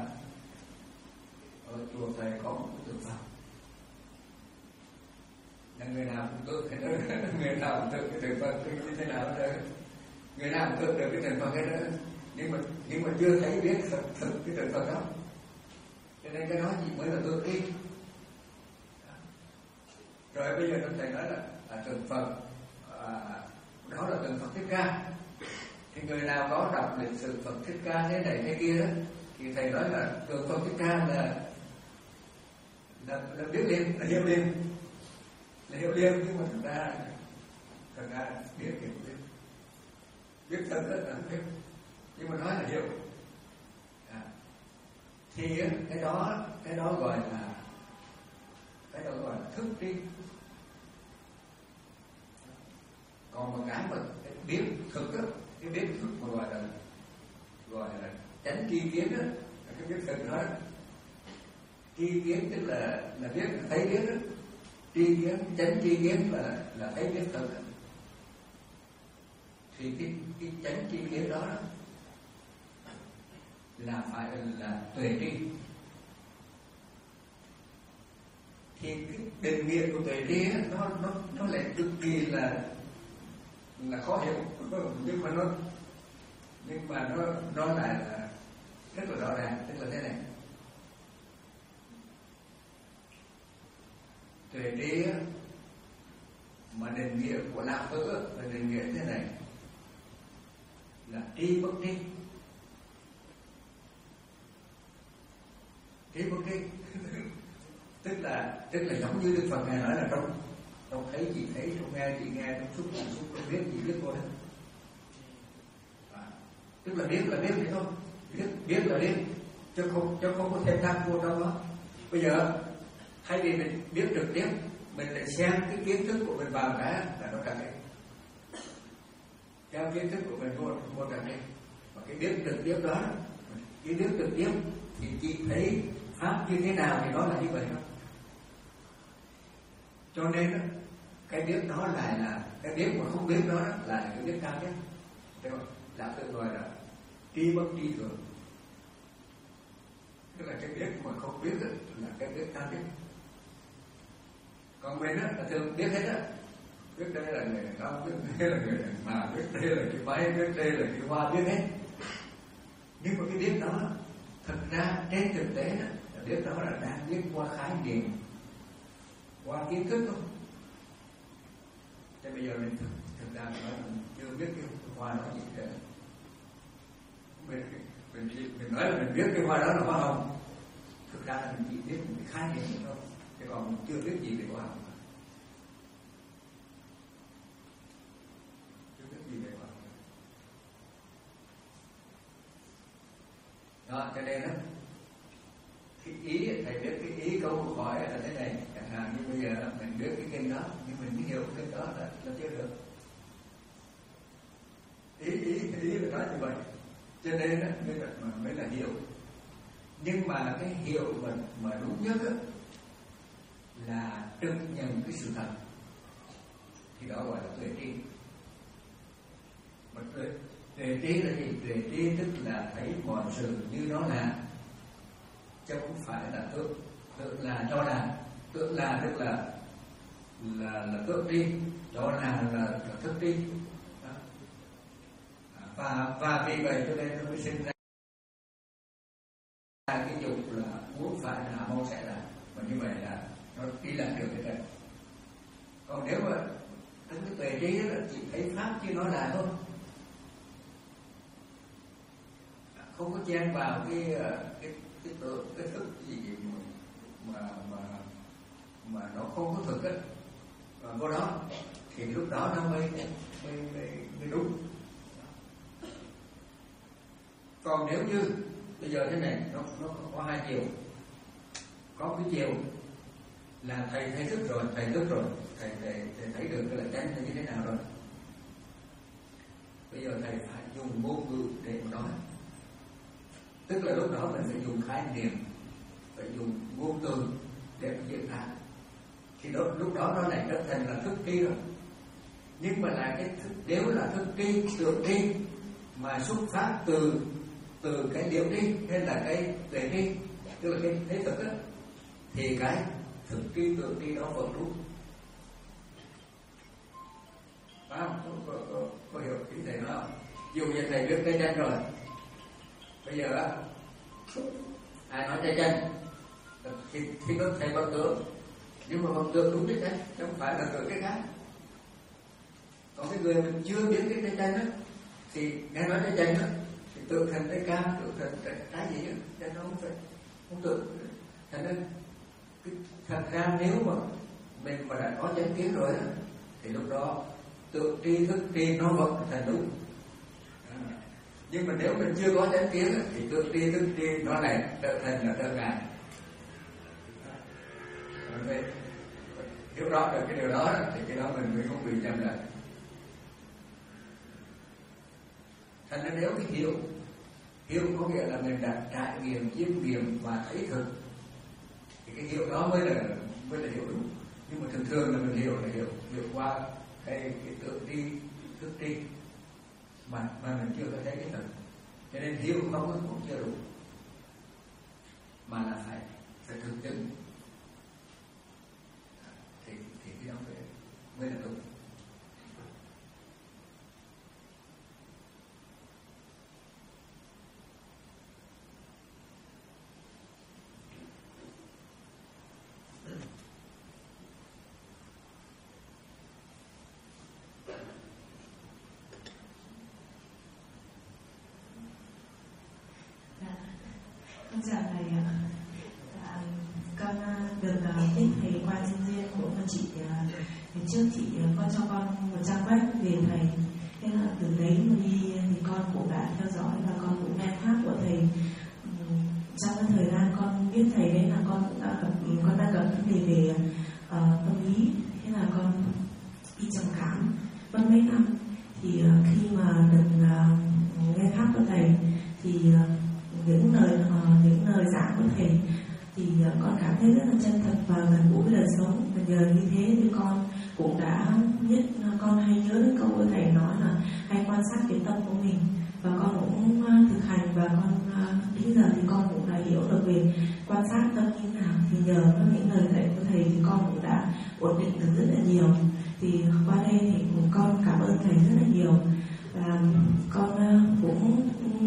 ở chùa thầy có một cái tượng Phật. Là người nào cũng tượng hết đó, người nào cũng tượng cái tượng Phật như thế nào đó, người nào cũng tượng được cái tượng Phật hết đó, nhưng mà nhưng mà chưa thấy biết thật thực cái tượng Phật đó. Cho nên cái đó chỉ mới là tượng tri. Rồi bây giờ thầy nói là, là tượng Phật, à, đó là tượng Phật Thích Ca. Thì người nào có đọc lịch sử Phật Thích Ca thế này thế kia đó, thì thầy nói là tượng Phật Thích Ca là là, là biết liền, là hiểu liền, là hiểu liền, nhưng mà thật ra thật ra biết hiểu biết biết thật rất là biết, nhưng mà nói là hiểu. À, thì cái đó cái đó gọi là cái đó gọi là thức tri. Còn một cái mà cái biết thực đó, cái biết thực mà gọi là gọi là chánh tri kiến đó, cái biết thực đó, tri kiến tức là là biết thấy biết đó, tri kiến chánh tri kiến là là thấy biết thực. Thì cái cái chánh tri kiến đó, đó là phải là tuệ tri. Thì cái định nghĩa của tuệ tri nó nó nó lại cực kỳ là là khó hiểu, nhưng mà nó nhưng mà nó nó lại là rất là rõ ràng. Tức là thế này, tuệ tri mà định nghĩa của Nam Tử là định nghĩa thế này, là tri bất tri. Tri bất tri tức là tức là giống như Đức Phật ngài nói là trong trong thấy chỉ thấy, trong nghe chỉ nghe, trong xúc chỉ xúc, trong biết chỉ biết thôi đó. À, tức là biết là biết thế thôi, biết biết là biết, chứ không chứ không có thêm thắt vô trong đó. Bây giờ thay vì mình biết trực tiếp, mình lại xem cái kiến thức của mình vào cái là nó càng đẹp. Theo kiến thức của mình vô vô càng đẹp. Và cái biết trực tiếp đó, cái biết trực tiếp thì chị thấy pháp như thế nào thì nó là như vậy đó. Cho nên cái biết đó lại là cái biết mà không biết đó là cái biết cao nhất. Thấy không? Là tự gọi là tri bất tri thường. Tức là cái biết mà không biết là cái biết cao nhất. Còn mình là thường biết hết á, biết đây là người đàn ông, biết đây là người đàn bà, biết đây là cái máy, biết đây là cái hoa, biết hết. Nhưng mà cái biết đó thật ra trên thực tế đó, biết đó là đang biết qua khái niệm, qua kiến thức thôi. Thế bây giờ mình thực, thực ra mình nói mình chưa biết cái hoa đó gì cả. Mình, mình, mình nói là mình biết cái hoa đó là hoa hồng, thực ra là mình chỉ biết một cái khái niệm thôi, chứ còn mình chưa biết gì về hoa hồng. Chưa biết gì về hoa hồng. Đó, cho nên đó, cái ý, thầy biết cái ý câu hỏi là thế này, chẳng hạn như bây giờ mình biết cái kinh đó, nhưng mình mới hiểu cái kinh đó là, là chưa được. Ý, ý, ý là nói như vậy. Cho nên đó, mới, là, mới là hiểu. Nhưng mà cái hiểu mà, mà đúng nhất đó, là trực nhận cái sự thật. Thì đó gọi là tuệ tri. Mà tuệ, tuệ tri là gì? Tuệ tri tức là thấy mọi sự như nó là, chứ không phải là tượng tượng là cho là. Tượng là tức là là là tượng tri, cho là là, là thức tri. Và và vì vậy cho nên nó mới sinh ra cái dục là muốn phải là mau sẽ là, và như vậy là nó đi lại được cái này. Còn nếu mà cái tuệ tri đó chỉ thấy pháp như nó là thôi, không có chen vào cái cái cái tượng cái thức gì mà mà mà nó không có thực á, và vô đó thì lúc đó nó mới mới mới, mới đúng. Còn nếu như bây giờ thế này, nó nó có hai chiều, có cái chiều là thầy thấy thức rồi, thầy thức rồi, thầy, thầy, thầy thấy được cái là chánh là như thế nào rồi. Bây giờ thầy phải dùng ngôn ngữ để mà nói. Tức là lúc đó mình phải dùng khái niệm, phải dùng ngôn từ để mà diễn đạt. Thì đó, lúc đó nó lại trở thành là thức tri rồi. Nhưng mà là cái thức, nếu là thức tri, tượng tri mà xuất phát từ từ cái điệu tri hay là cái tuệ tri, tức là cái thế thực á, thì cái thực tri tượng tri đó vẫn đúng. Phải không? Có, có, có, có hiểu ý thầy nói không? Dù như thầy biết cái chân rồi, bây giờ á, ai nói trái chân thì, thì có thầy bằng tượng, nhưng mà bằng tượng đúng trái chân, chứ không phải là tượng cái khác. Còn cái người mình chưa biết cái trái chân á, thì nghe nói trái chân á, thì tượng thành trái cam, tượng thành trái, trái gì á, chứ nó không phải không tượng. Thành nên thật ra nếu mà mình mà đã có chánh kiến rồi á, thì lúc đó tượng tri thức tri nó vẫn thành đúng. Nhưng mà nếu mình chưa có chánh kiến thì tượng tri thức tri nó lại trở thành là trở ngại. Hiểu rõ được cái điều đó thì cái đó mình mới không bị nhầm lẫn. Thành ra nếu cái hiểu, hiểu có nghĩa là mình đã trải nghiệm, chiêm nghiệm và thấy thực, thì cái hiểu đó mới là mới là hiểu đúng. Nhưng mà thường thường là mình hiểu là hiểu hiểu qua cái cái tượng tri thức tri mà mà mình chưa có thấy cái thực, cho nên hiểu không cũng chưa đủ, mà là phải phải thực chứng thì thì cái đó mới mới là đúng. Con chào thầy ạ. À, con được uh, biết thầy qua sinh duyên của con chị. Ngày uh, trước chị uh, con cho con một trang web về thầy. Thế là từ đấy mà đi thì con cũng đã theo dõi và con cũng nghe pháp của thầy. Um, trong cái thời gian con biết thầy đấy là con cũng đã gặp, con đã gặp vấn đề về uh, tâm lý. Thế là con bị trầm cảm mất mấy năm. Thì uh, khi mà được uh, nghe pháp của thầy thì uh, những lời uh, những lời giảng của thầy thì uh, con cảm thấy rất là chân thật và gần gũi với đời sống. Và nhờ như thế thì con cũng đã biết, uh, con hay nhớ đến câu của thầy nói là hay quan sát cái tâm của mình, và con cũng uh, thực hành, và con uh, đến giờ thì con cũng đã hiểu được về quan sát tâm như thế nào. Thì nhờ có những lời dạy của thầy thì con cũng đã ổn định được rất là nhiều. Thì qua đây thì con cảm ơn thầy rất là nhiều, và con uh, cũng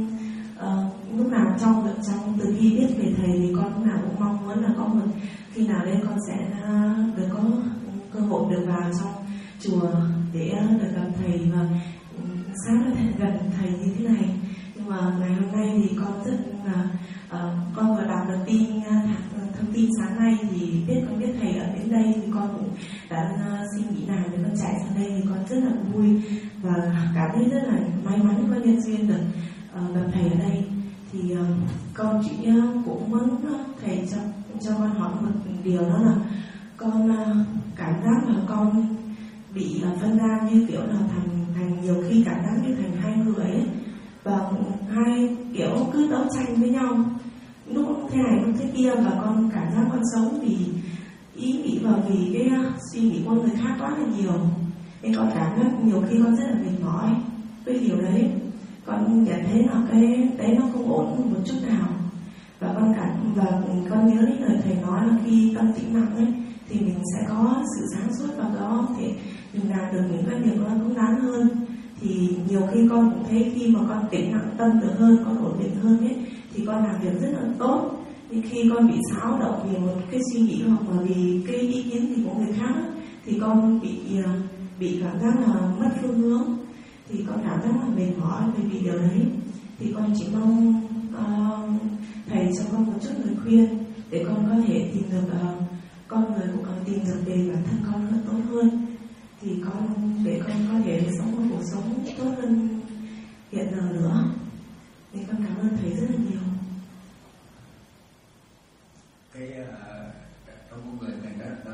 uh, lúc nào trong trong từ khi biết về thầy thì con lúc nào cũng mong muốn là có một khi nào đây con sẽ uh, được có cơ hội được vào trong chùa để uh, được gặp thầy và sát gần thầy như thế này. Nhưng mà ngày hôm nay thì con rất là uh, con vừa đọc được tin uh, thông tin sáng nay thì biết con biết thầy ở đến đây thì con cũng đã uh, xin nghỉ làm để con chạy sang đây, thì con rất là vui và cảm thấy rất là may mắn có nhân duyên được uh, gặp thầy ở đây. Thì uh, con chỉ uh, cũng muốn uh, thầy cho cho con hỏi một điều, đó là con uh, cảm giác là con bị uh, phân ra như kiểu là thành thành nhiều khi cảm giác như thành hai người ấy, và hai kiểu cứ đấu tranh với nhau, lúc thế này lúc thế kia, và con cảm giác con sống vì ý nghĩ và vì cái uh, suy nghĩ của người khác quá là nhiều, nên con cảm giác nhiều khi con rất là mệt mỏi với điều đấy. Con nhận thấy là cái đấy nó không ổn một chút nào, và con cảm và con nhớ đến lời thầy nói là khi tâm tĩnh lặng ấy thì mình sẽ có sự sáng suốt, và có thể mình làm được những cái việc nó đúng đắn hơn. Thì nhiều khi con cũng thấy khi mà con tĩnh lặng tâm được hơn, con ổn định hơn ấy, thì con làm việc rất là tốt. Nhưng khi con bị xáo động vì một cái suy nghĩ hoặc là vì cái ý kiến gì của người khác ấy, thì con bị bị cảm giác là mất phương hướng, thì con cảm giác là mệt mỏi về vì điều đấy. Thì con chỉ mong uh, thầy cho con một chút lời khuyên để con có thể tìm được uh, con người của con, tìm được về bản thân con hơn tốt hơn, thì con để con có thể sống một cuộc sống tốt hơn hiện giờ nữa. Thì con cảm ơn thầy rất là nhiều. Cái uh, trong con người mình đó, đó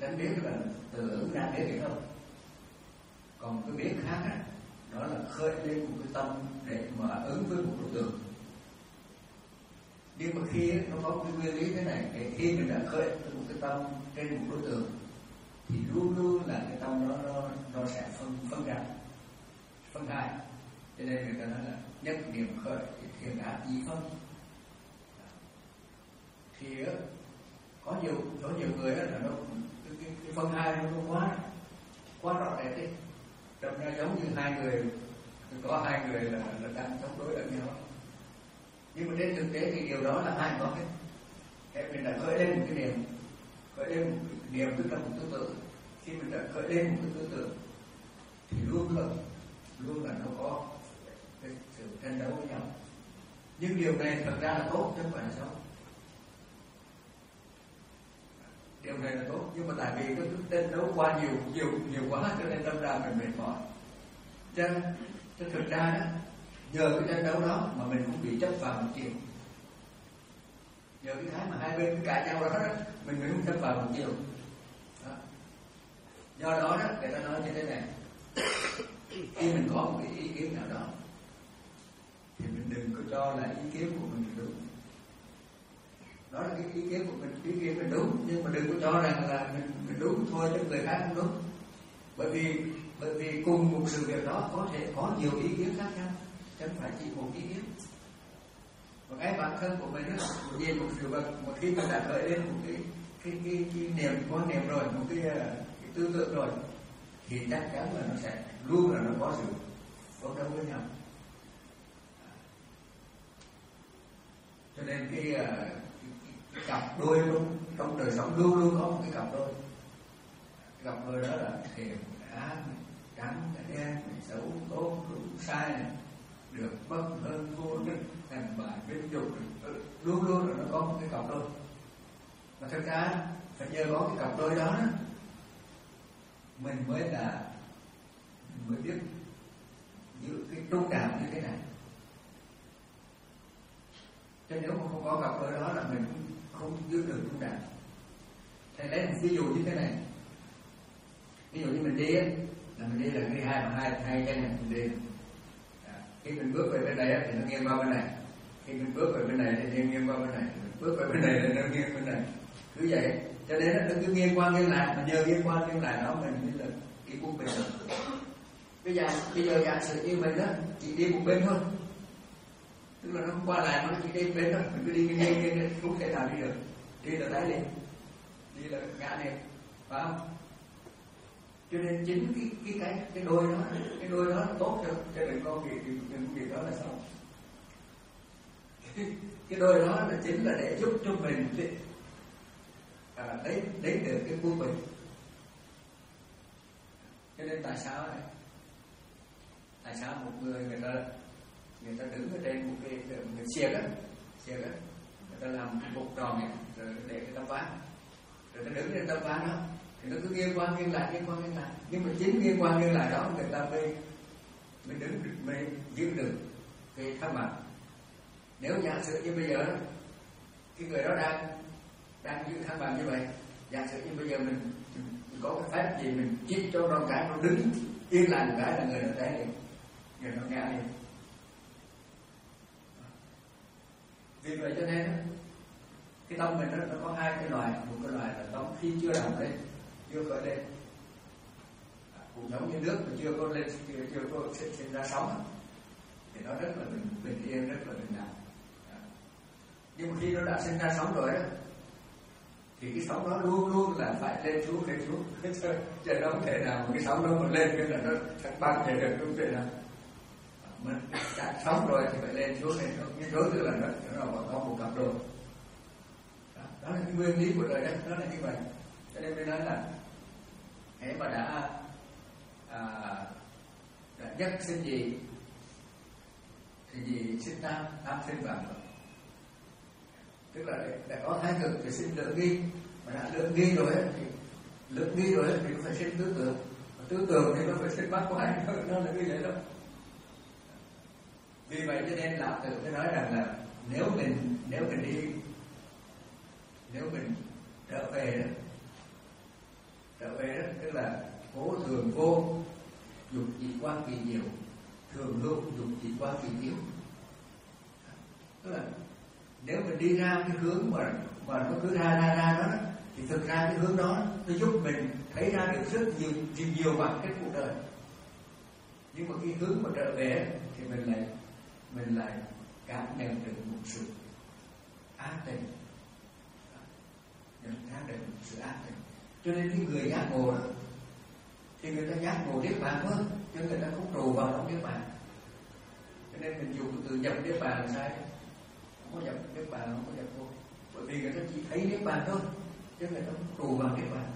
tánh biết là từ ứng năng biết, hiểu không? Còn cái biết khác á, đó là khơi lên một cái tâm để mà ứng với một đối tượng. Nhưng mà khi nó có một cái nguyên lý thế này, thì khi mình đã khơi một cái tâm trên một đối tượng thì luôn luôn là cái tâm nó nó nó sẽ phân phân ra, phân hai. Cho nên người ta nói là nhất niệm khởi thiền ác di phân. Thì có nhiều có nhiều người đó là nó cái, cái, cái phân hai nó quá quá rõ rệt đi, đâm ra giống như hai người có hai người là, là đang chống đối lẫn nhau. Nhưng mà trên thực tế thì điều đó là hai có hết. Thế mình đã khởi lên một cái niệm, khởi lên một cái niệm tức là một tư tưởng. Khi mình đã khởi lên một cái tư tưởng thì luôn là luôn là nó có cái sự tranh đấu với nhau. Nhưng điều này thật ra là tốt chứ không phải là xấu. Điều này là tốt, nhưng mà tại vì cái tranh đấu qua nhiều nhiều nhiều quá cho nên đâm ra mình mệt mỏi. Cho nên thực ra đó, nhờ cái tranh đấu đó mà mình cũng bị chấp vào một chiều. Nhờ cái thái mà hai bên cãi nhau đó, đó mình mới không chấp vào một chiều. Đó. Do đó đó, người ta nói như thế này: khi mình có một cái ý kiến nào đó thì mình đừng có cho là ý kiến của mình đúng. Đó là cái ý kiến của mình, ý kiến mình đúng, nhưng mà đừng có cho rằng là mình, mình đúng thôi chứ người khác không đúng. Bởi vì bởi vì cùng một sự việc đó có thể có nhiều ý kiến khác nhau, chứ không phải chỉ một ý kiến. Và cái bản thân của mình đó, về một sự vật mà khi mình đã khởi lên một cái cái cái, cái niềm quan niệm rồi, một cái, cái tư tưởng rồi, thì chắc chắn là nó sẽ luôn là nó có sự đấu đấu với nhau. Cho nên cái, cái, cái cặp đôi luôn trong đời sống luôn luôn có một cái cặp đôi. Cái cặp đôi đó là thiện ác, trắng đen, xấu tốt đúng sai này, được bất hơn vô đức, thành bại vinh dục, luôn luôn là nó có một cái cặp đôi. Mà thật ra phải nhờ có cái cặp đôi đó, đó mình mới là mới biết giữ cái trung đạo như thế này. Chứ nếu mà không có cặp đôi đó là mình không giữ được trung đạo. Thầy lấy một ví dụ như thế này. Ví dụ như mình đi ấy, là mình đi là đi hai bằng hai hai chân này mình đi. À, khi mình bước về bên này thì nó nghiêng qua bên này. Khi mình bước về bên này thì nó nghiêng qua bên này. Mình bước về bên này thì nó nghiêng bên này. Cứ vậy. Cho nên nó cứ nghiêng qua nghiêng lại, mà nhờ nghiêng qua nghiêng lại đó mình mới là đi một bên. Bây giờ bây giờ giả sử như mình đó chỉ đi một bên thôi, tức là nó không qua lại, nó chỉ đi một bên thôi, mình cứ đi nghiêng nghiêng không thể nào đi được. Đi là đáy liền, đi là ngã liền, phải không? Cho nên chính cái cái cái cái đôi đó, cái đôi đó nó tốt cho cho đừng có việc đừng việc đó là sao? Cái, cái đôi đó là chính là để giúp cho mình à, lấy lấy được cái quân bình. Cho nên tại sao này? Tại sao một người người ta người ta đứng ở trên một cái một xiềng á, xiềng á, người ta làm một cục tròn này, rồi để cái tấm ván, rồi ta đứng trên tấm ván đó, thì nó cứ nghiêng qua nghiêng lại, nghiêng qua nghiêng lại. Nhưng mà chính nghiêng qua nghiêng lại đó người ta mới mới đứng mới giữ được cái thăng bằng. Nếu giả sử như bây giờ cái người đó đang đang giữ thăng bằng như vậy, giả sử như bây giờ mình, mình có cái phép gì mình chích cho con cái nó đứng yên lại một cái là người nó té liền, người nó ngã liền. Vì vậy cho nên cái tâm mình nó, nó có hai cái loại. Một cái loại là tâm khi chưa động lên, chưa khởi lên, cũng giống như nước mà chưa có lên, chưa, chưa có sinh, sinh ra sóng thì nó rất là bình, bình yên, rất là bình đẳng. Nhưng mà khi nó đã sinh ra sóng rồi đó, thì cái sóng đó luôn luôn là phải lên xuống lên xuống, chứ nó không thể nào mà cái sóng đó mà lên cái là nó thật băng thể được, không thể nào. Mình đã sóng rồi thì phải lên xuống lên xuống, nhưng đối tức là nó nó có một cặp đôi. Đó, đó là cái nguyên lý của đời đất, đó là như vậy. Cho nên mới nói là hễ mà đã à, đã nhất sinh gì thì gì sinh tam, tam sinh vạn vật. Tức là để, để có thái cực thì sinh lượng nghi, mà đã lượng nghi rồi ấy, thì lượng nghi rồi ấy, thì nó phải sinh tứ tưởng, và tứ tưởng thì nó phải sinh bát quái, nó là như vậy đó. Vì vậy cho nên lão tử mới nói rằng là nếu mình nếu mình đi nếu mình trở về đó, cố thường vô, dục chỉ qua kỳ diệu, thường hữu, dục chỉ qua kỳ thiếu. Tức là nếu mình đi ra cái hướng mà mà nó cứ ra ra ra đó, thì thực ra cái hướng đó nó giúp mình thấy ra được rất nhiều nhiều, nhiều mặt cái cuộc đời. Nhưng mà cái hướng mà trở về thì mình lại mình lại cảm nhận được một sự an tịnh, nhận ra được một sự an tịnh. Cho nên cái người giác ngộ đó thì người ta giác ngộ niết bàn hơn, chứ người ta không trụ vào trong niết bàn. Cho nên mình dùng từ nhập niết bàn là sai, không có nhập niết bàn, không có nhập vô, bởi vì người ta chỉ thấy niết bàn thôi, chứ người ta không trụ vào niết bàn.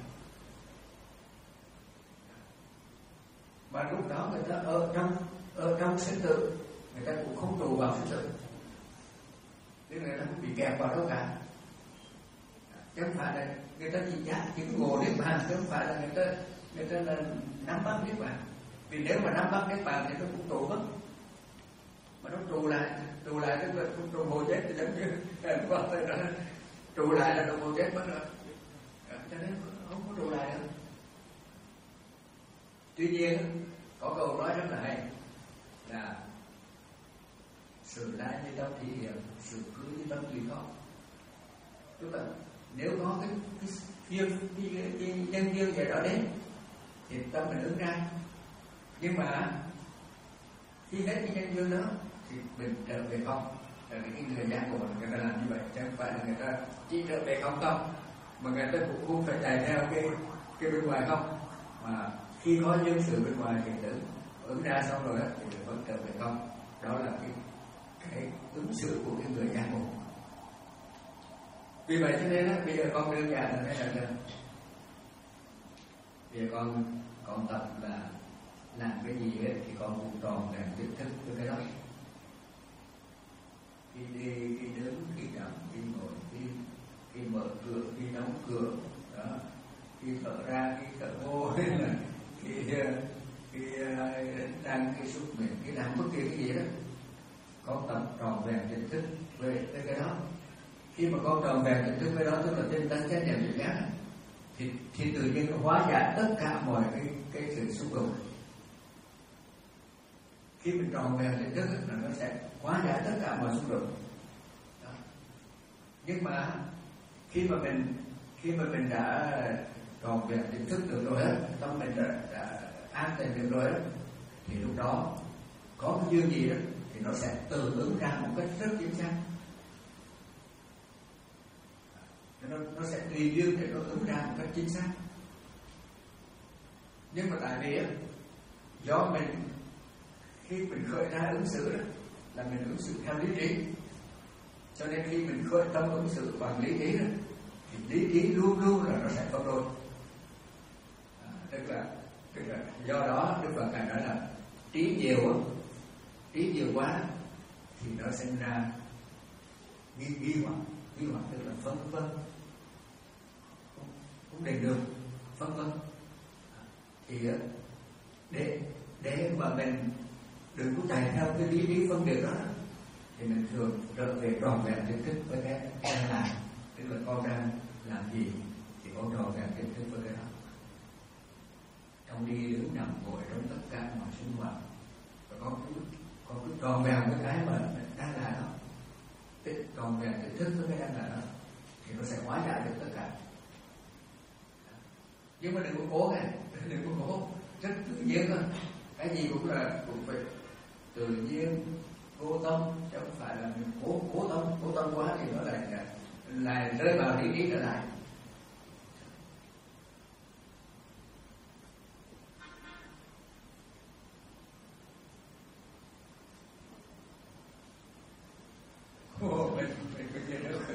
Và lúc đó người ta ở trong ở trong sinh tử, người ta cũng không trụ vào sinh tử, nên người ta không bị kẹp vào đâu cả. Chứ không phải là người ta chỉ giác chứng ngộ niết bàn, chứ không phải là người ta người ta là nắm bắt niết bàn. Vì nếu mà nắm bắt niết bàn thì nó cũng trụ mất, mà nó trụ lại trụ lại tức là không trụ hồi chết thì giống như nó trụ lại là đồng hồ chết mất rồi, cho nên không có trụ lại được. Tuy nhiên có câu nói rất là hay là sự lai như tâm thị hiện, sự cứ như tâm tùy có. Tức là nếu có cái cái duyên cái, cái, cái nhân duyên về đó đến thì tâm mình đứng ra, nhưng mà khi hết cái nhân duyên đó thì mình trở về không. Là cái người giác ngộ người ta làm như vậy, chứ không phải là người ta chỉ trở về không không, mà người ta cũng không phải chạy theo cái cái bên ngoài không, mà khi có nhân sự bên ngoài thì tự ứng ra xong rồi đó, thì vẫn trở về không. Đó là cái cái ứng xử của cái người giác ngộ. Vì vậy cho nên đó, bây giờ con đơn giản là thế này, bây giờ con con tập là làm cái gì ấy, thì con cũng tròn vẹn kiến thức với cái đó. Khi đi, khi đứng, khi nằm, khi ngồi, khi khi mở cửa, khi đóng cửa, đó, khi thở ra, khi thở vô, hay là khi khi đang khi xúc miệng, khi làm bất kỳ cái gì đó, con tập tròn vẹn kiến thức về cái đó. Khi mà con tròn vẹn kiến thức với đó, tức là trên tánh chánh niệm tỉnh giác, thì thì tự nhiên nó hóa giải tất cả mọi cái cái sự xúc động. Khi mình tròn vẹn kiến thức là nó sẽ hóa giải tất cả mọi xúc động. Đó. Nhưng mà khi mà mình khi mà mình đã tròn vẹn kiến thức được rồi đó, tâm mình đã, đã an tịnh được rồi đó, thì lúc đó có cái duyên gì đó thì nó sẽ tự ứng ra một cách rất chính xác. Nó, nó sẽ tùy duyên để nó ứng ra một cách chính xác. Nhưng mà tại vì do mình khi mình khởi ra ứng xử đó là mình ứng xử theo lý trí, cho nên khi mình khởi tâm ứng xử bằng lý trí đó, thì lý trí luôn luôn là nó sẽ không đôi. À, tức là tức là do đó Đức Phật ngài nói là trí nhiều trí nhiều quá thì nó sinh ra nghi nghi hoặc nghi hoặc tức là phân vân, không, không định được, phân vân. À, thì để để mà mình đừng có chạy theo cái lý trí phân biệt đó, thì mình thường trở về tròn vẹn kiến thức với cái đang làm, tức là con đang làm gì thì con tròn vẹn kiến thức với cái đó. Trong đi đứng nằm ngồi, trong tất cả mọi sinh hoạt, và con cứ con cứ tròn vẹn với cái mà đang làm đó, tức tròn vẹn kiến thức với cái đang làm đó, thì nó sẽ hóa giải được tất cả. Nhưng mà đừng có cố này, đừng có cố, rất tự nhiên thôi. Cái gì cũng là cũng phải tự nhiên, vô tâm, chứ không phải là mình cố cố tâm, cố tâm quá thì nó lại lại rơi vào lý trí trở lại. Ồ, mình mình mình biết được.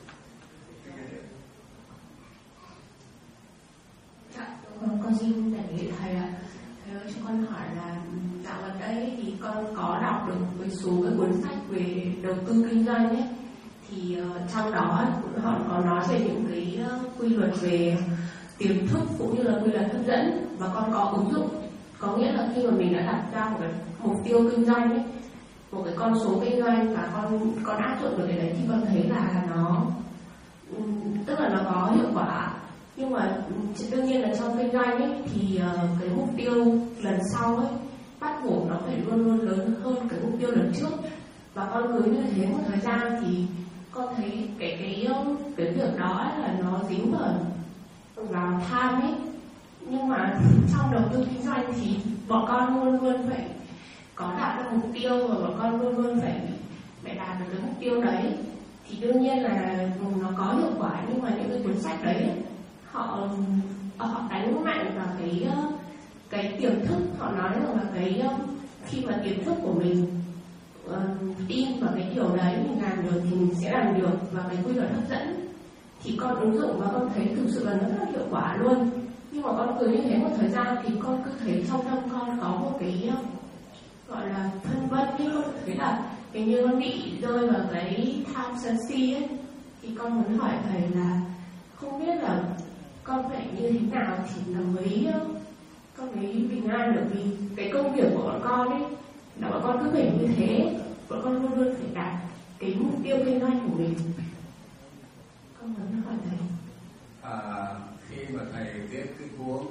Dạ, con xin đề nghị thầy ạ. Thầy ơi, cho con hỏi là dạo gần đây thì con có đọc được một số cái cuốn sách về đầu tư kinh doanh ấy, thì uh, trong đó họ có nói về những cái uh, quy luật về tiềm thức cũng như là quy luật hấp dẫn, và con có ứng dụng. Có nghĩa là khi mà mình đã đặt ra một cái mục tiêu kinh doanh ấy, một cái con số kinh doanh và con con áp dụng được cái đấy, thì con thấy là nó um, tức là nó có hiệu quả Nhưng mà đương nhiên là trong kinh doanh ấy thì uh, cái mục tiêu lần sau ấy bắt buộc nó phải luôn luôn lớn hơn cái mục tiêu lần trước. Và con cứ như thế một thời gian thì con thấy cái cái cái việc đó là nó dính vào vào tham ấy. Nhưng mà trong đầu tư kinh doanh thì bọn con luôn luôn phải có đạt được mục tiêu và bọn con luôn luôn phải phải đạt được cái mục tiêu đấy. Thì đương nhiên là nó có hiệu quả, nhưng mà những cái cuốn sách đấy ấy, họ họ đánh mạnh vào cái cái tiềm thức. Họ nói rằng là cái khi mà tiềm thức của mình uh, tin vào cái điều đấy mình làm được thì mình sẽ làm được, và cái quy luật hấp dẫn thì con ứng dụng và con thấy thực sự là nó rất là hiệu quả luôn. Nhưng mà con cứ như thế một thời gian thì con cứ thấy trong tâm con có một cái gọi là phân vân ấy, con thấy là hình như con bị rơi vào cái tham sân si ấy. Thì con muốn hỏi thầy là không biết là con phải như thế nào thì là mới con mới bình an được, vì cái công việc của bọn con ấy là bọn con cứ phải như thế, bọn con luôn luôn phải đạt cái mục tiêu kinh doanh của mình. Con muốn hỏi thầy. À, khi mà thầy viết cái cuốn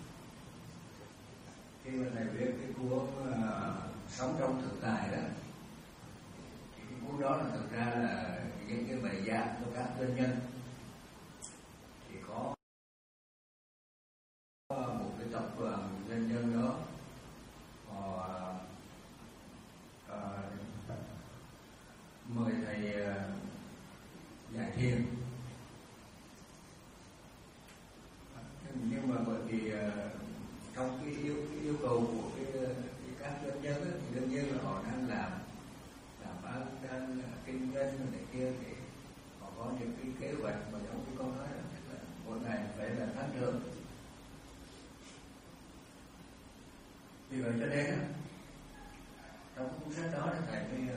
khi mà thầy viết cái cuốn uh, Sống trong thực tại đó, thì cái cuốn đó là thực ra là những cái bài giảng của các doanh nhân. Thì có một cái tập đoàn doanh nhân đó họ uh, mời thầy uh, giải thiền. Nhưng mà bởi vì uh, trong cái yêu, cái yêu cầu của cái, cái các doanh nhân ấy, thì đương nhiên là họ đang làm làm ăn, đang kinh doanh này kia, thì họ có những cái kế hoạch mà giống như con nói là mỗi ngày phải là tăng trưởng. Vì vậy cho nên đó, trong cuốn sách đó là thầy mới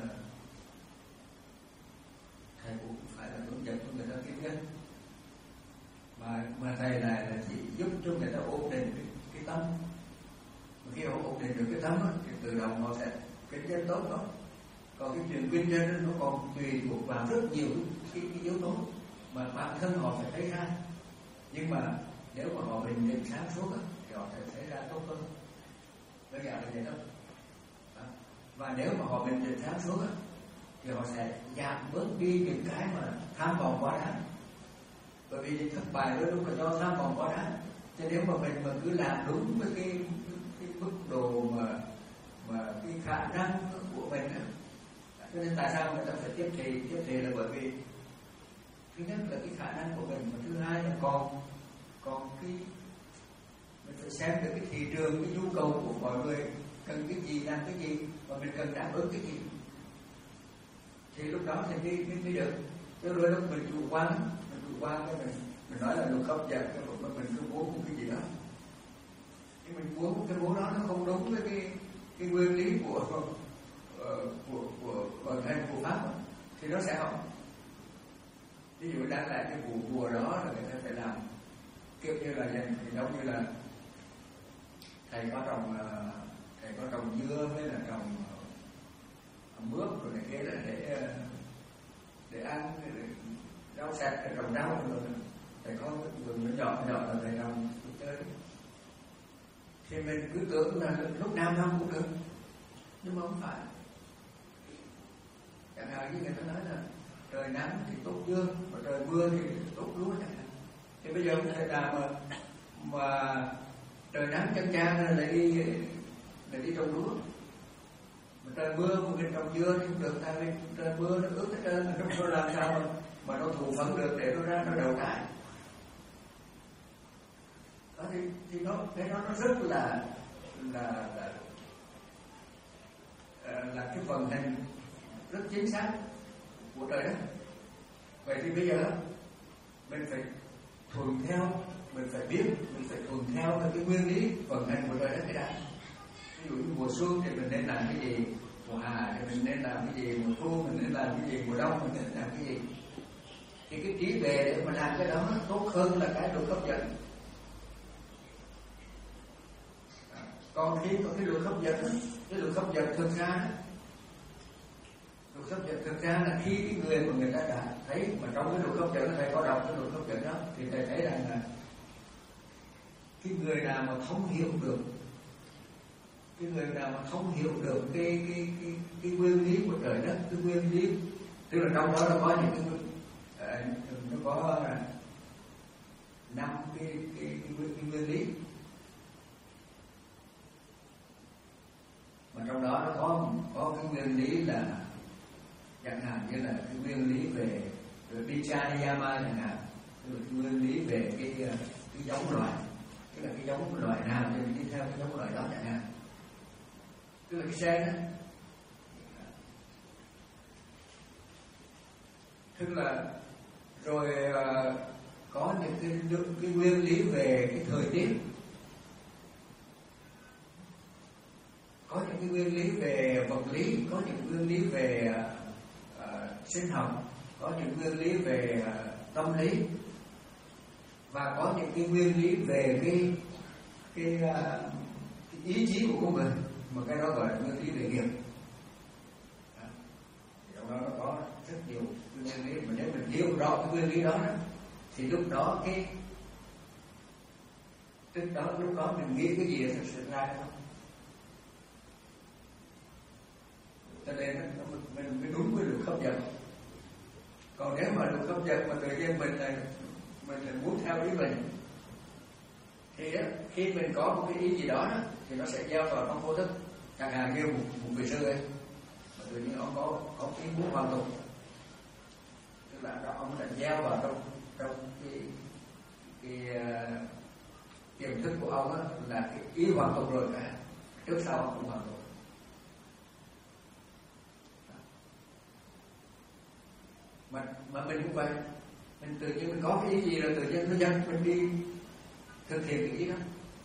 thầy cũng phải là hướng dẫn cho người ta kinh doanh, mà mà thầy này là chỉ giúp cho người ta ổn định cái, cái tâm. Mà khi họ ổn định được cái tâm đó, thì tự động họ sẽ kinh doanh tốt đó. Còn cái chuyện kinh doanh nó còn tùy thuộc vào rất nhiều cái, cái yếu tố mà bản thân họ phải thấy ra. Nhưng mà nếu mà họ bình định sáng suốt đó, thì họ sẽ thấy ra tốt hơn. Đơn giản là vậy đó. Đó. Và nếu mà họ bình định sáng suốt đó, thì họ sẽ giảm bớt đi những cái mà tham vọng quá đáng. Bởi vì thất bại đôi lúc là do tham vọng quá đáng. Cho nếu mà mình mà cứ làm đúng với cái, cái, cái mức độ mà mà cái khả năng của mình đó. Cho nên tại sao người ta phải tiếp thị tiếp thị là bởi vì thứ nhất là cái khả năng của mình, và thứ hai là còn còn cái mình phải xem được cái thị trường, cái nhu cầu của mọi người cần cái gì, làm cái gì, và mình cần đáp ứng cái gì, thì lúc đó thì mới mới, mới được. Chứ rồi lúc mình chủ quan, mình chủ quan cái mình mình nói là luật hấp dẫn, mà mình cứ muốn một cái gì đó, nhưng mình muốn một cái muốn đó nó không đúng với cái cái nguyên lý của uh, của của vận hành của pháp, thì nó sẽ hỏng. Ví dụ đang lại cái vụ mùa đó là người ta phải làm kiểu như là vậy, thì giống như là thầy có trồng thầy có trồng dưa với là trồng mướp rồi này kia là để để ăn, để rau sạch, để trồng rau rồi thầy có vườn nó nhỏ nhỏ là thầy trồng chơi. Thì mình cứ tưởng là lúc nào năm cũng được, nhưng mà không phải. Chẳng hạn như người ta nói là trời nắng thì tốt dưa, và trời mưa thì tốt lúa chẳng hạn. Thì bây giờ không thể nào mà mà trời nắng chang chang là đi là đi trồng lúa, mà trời mưa mà mình trồng dưa thì không được, tại vì trời mưa nó ướt hết trơn, nó không làm sao mà mà nó thụ phấn được để nó ra nó đậu trái. Đó thì, thì nó cái đó nó rất là là là là cái vận hành rất chính xác của trời đất. Vậy thì bây giờ mình phải thuận theo, mình phải biết, mình phải thuận theo cái nguyên lý vận hành của trời đất cái đã. Ví dụ như mùa xuân thì mình nên làm cái gì, mùa hạ thì mình nên làm cái gì, mùa thu mình nên làm cái gì, mùa đông mình nên làm cái gì. Thì cái trí tuệ để mà làm cái đó nó tốt hơn là cái luật hấp dẫn. Còn khi có cái luật hấp dẫn, cái luật hấp dẫn thực ra luật hấp dẫn thực ra là khi cái người mà người ta đã thấy, mà trong cái luật hấp dẫn thầy có đọc cái luật hấp dẫn đó, thì thầy thấy rằng là người nào mà thông hiểu được cái người nào mà thông hiểu được cái cái cái cái nguyên lý của trời đất, cái nguyên lý, tức là trong đó nó có những cái uh, nó có năm cái cái, cái, cái, cái nguyên lý, mà trong đó nó có có cái nguyên lý là chẳng hạn như là cái nguyên lý về Vichayama chẳng hạn, tức là cái nguyên lý về cái cái giống loài, tức là cái giống loài nào thì mình đi theo cái giống loài đó chẳng hạn, tức là cái sen đó. Tức là rồi uh, có những cái, cái nguyên lý về cái thời tiết, có những cái nguyên lý về vật lý, có những nguyên lý về uh, sinh học, có những nguyên lý về uh, tâm lý, và có những cái nguyên lý về cái cái, uh, cái ý chí của con người, mà cái đó gọi là nguyên lý về nghiệp. Đó. Trong đó nó có rất nhiều nguyên lý, mà nếu mình hiểu rõ cái nguyên lý đó, đó thì lúc đó cái lúc đó lúc đó mình nghĩ cái gì nó sẽ ra không? Cho nên nó, mình mới đúng với luật hấp dẫn. Còn nếu mà luật hấp dẫn mà tự nhiên mình là mình là muốn theo ý mình, thì đó, khi mình có một cái ý gì đó, đó thì nó sẽ gieo vào trong vô thức. Chẳng hạn như một, một người sư ấy, mà tự nhiên ông có có ý muốn hoàn tục, tức là đó, ông đã gieo vào trong trong cái cái uh, tiềm thức của ông đó, là cái ý hoàn tục rồi cả, trước sau ông cũng hoàn tục. Mà mà mình cũng vậy, mình tự nhiên mình có cái ý gì là tự nhiên nó dắt mình đi thực hiện cái ý đó.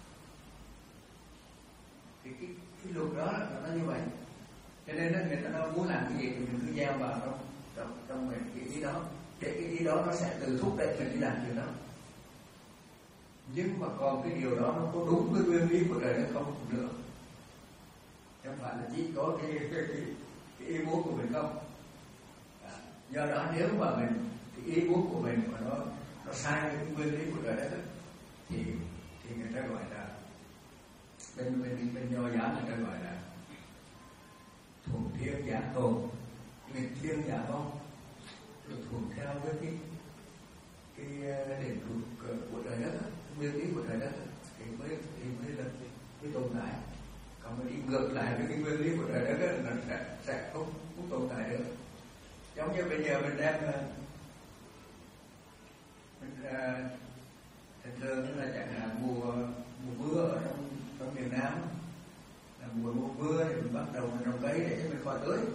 Thì cái cái luật đó là nó như vậy. Cho nên đó, người ta nói muốn làm cái gì thì mình cứ gieo vào trong trong trong mình cái ý đó, để cái ý đó nó sẽ từ thúc đẩy mình đi làm chuyện đó. Nhưng mà còn cái điều đó nó có đúng với nguyên lý của đời hay không nữa, không phải là chỉ có cái cái, cái, cái ý muốn của mình không. À, do đó nếu mà mình cái ý muốn của mình mà nó nó sai với cái nguyên lý của đời đất thì thì người ta gọi là bên bên bên nho giáo người ta gọi là thuận thiên giả tồn, nghịch thiên giả vong, thuận theo với cái cái định luật của trời đất, nguyên lý của trời đất thì mới thì mới là mới tồn tại. Còn mình đi ngược lại với cái nguyên lý của trời đất là nó sẽ, sẽ không không tồn tại được. Giống như bây giờ mình đem mình thường thường là chẳng hạn mùa mùa mưa ở trong trong miền Nam là mùa mùa mưa thì mình bắt đầu mình trồng cây để cho mình khỏi tưới.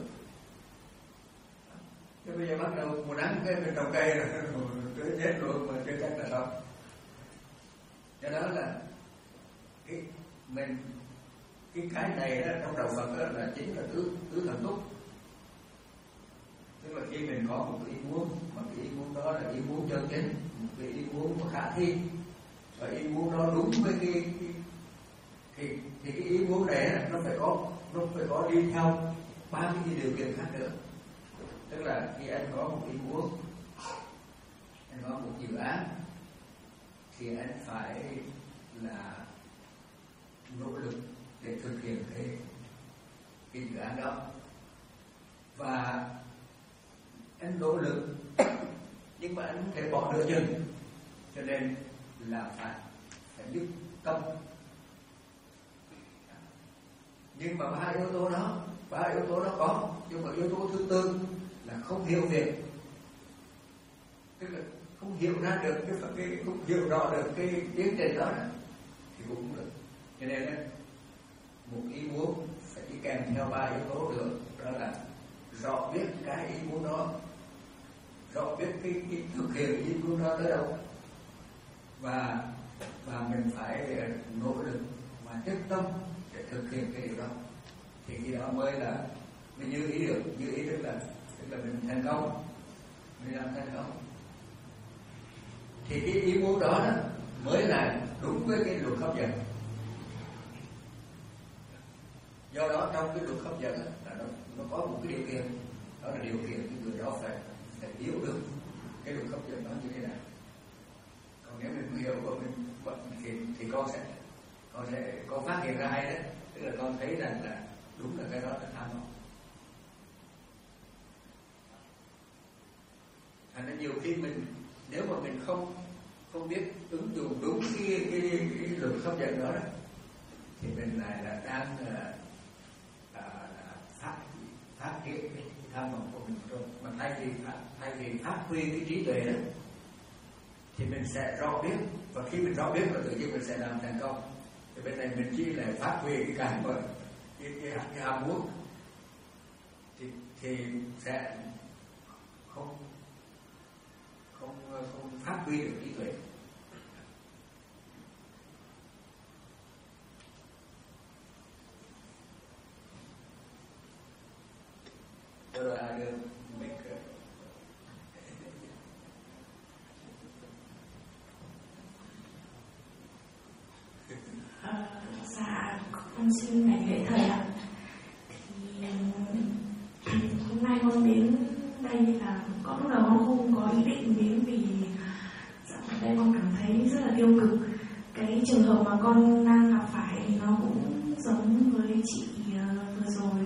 Thế bây giờ bắt đầu mùa nắng cái mình trồng cây rồi tưới chết luôn mà chưa chắc là xong. Cho đó là cái mình cái cái này đó trong đầu Phật đó là chính là tứ tứ thần túc. Tức là khi mình có một cái ý muốn, mà cái ý muốn đó là ý muốn chân chính, một cái ý muốn có khả thi, và ý muốn đó đúng với cái, cái thì thì cái ý muốn này nó phải có nó phải có đi theo ba cái điều kiện khác nữa. Tức là khi anh có một ý muốn, anh có một dự án, thì anh phải là nỗ lực để thực hiện cái cái dự án đó, và anh nỗ lực nhưng mà anh không thể bỏ nửa chừng, cho nên là phải phải biết tâm. Nhưng mà ba yếu tố đó ba yếu tố đó có, nhưng mà yếu tố thứ tư là không hiểu việc, tức là không hiểu ra được cái cái không hiểu rõ được cái tiến trình đó thì cũng không được. Cho nên đó, một ý muốn phải đi kèm theo ba yếu tố được, đó là rõ biết cái ý muốn đó, rõ biết cái, cái thực hiện ý muốn đó tới đâu, và và mình phải nỗ lực mà nhất tâm để thực hiện cái điều đó, thì khi đó mới là mình như ý được. Như ý tức là tức là mình thành công, mình làm thành công, thì cái ý muốn đó, đó mới là đúng với cái luật hấp dẫn. Do đó trong cái luật hấp dẫn là nó, nó có một cái điều kiện, đó là điều kiện cái người đó phải phải hiểu được cái luật hấp dẫn đó như thế nào. Còn nếu mình không hiểu và mình thì, thì con sẽ con sẽ con phát hiện ra hay đấy, tức là con thấy rằng là đúng là cái đó là tham vọng. Thành ra nhiều khi mình nếu mà mình không không biết ứng dụng đúng cái cái, cái, cái luật hấp dẫn đó, đó thì mình lại là đang uh, uh, phát phát triển cái tham vọng của mình rồi, mà thay vì thay vì phát huy cái trí tuệ đó thì mình sẽ rõ biết, và khi mình rõ biết là tự nhiên mình sẽ làm thành công. Thì bên này mình chỉ là phát huy cái cái mà cái cái, cái ham muốn thì thì sẽ không không không phát huy được trí tuệ. Rồi ai được make à, dạ con xin đảnh lễ thầy ạ. Thì hôm nay con đến đây là có lúc đầu con không có ý định đến, vì dạo gần đây con cảm thấy rất là tiêu cực. Cái trường hợp mà con đang gặp phải thì nó cũng giống với chị uh, vừa rồi.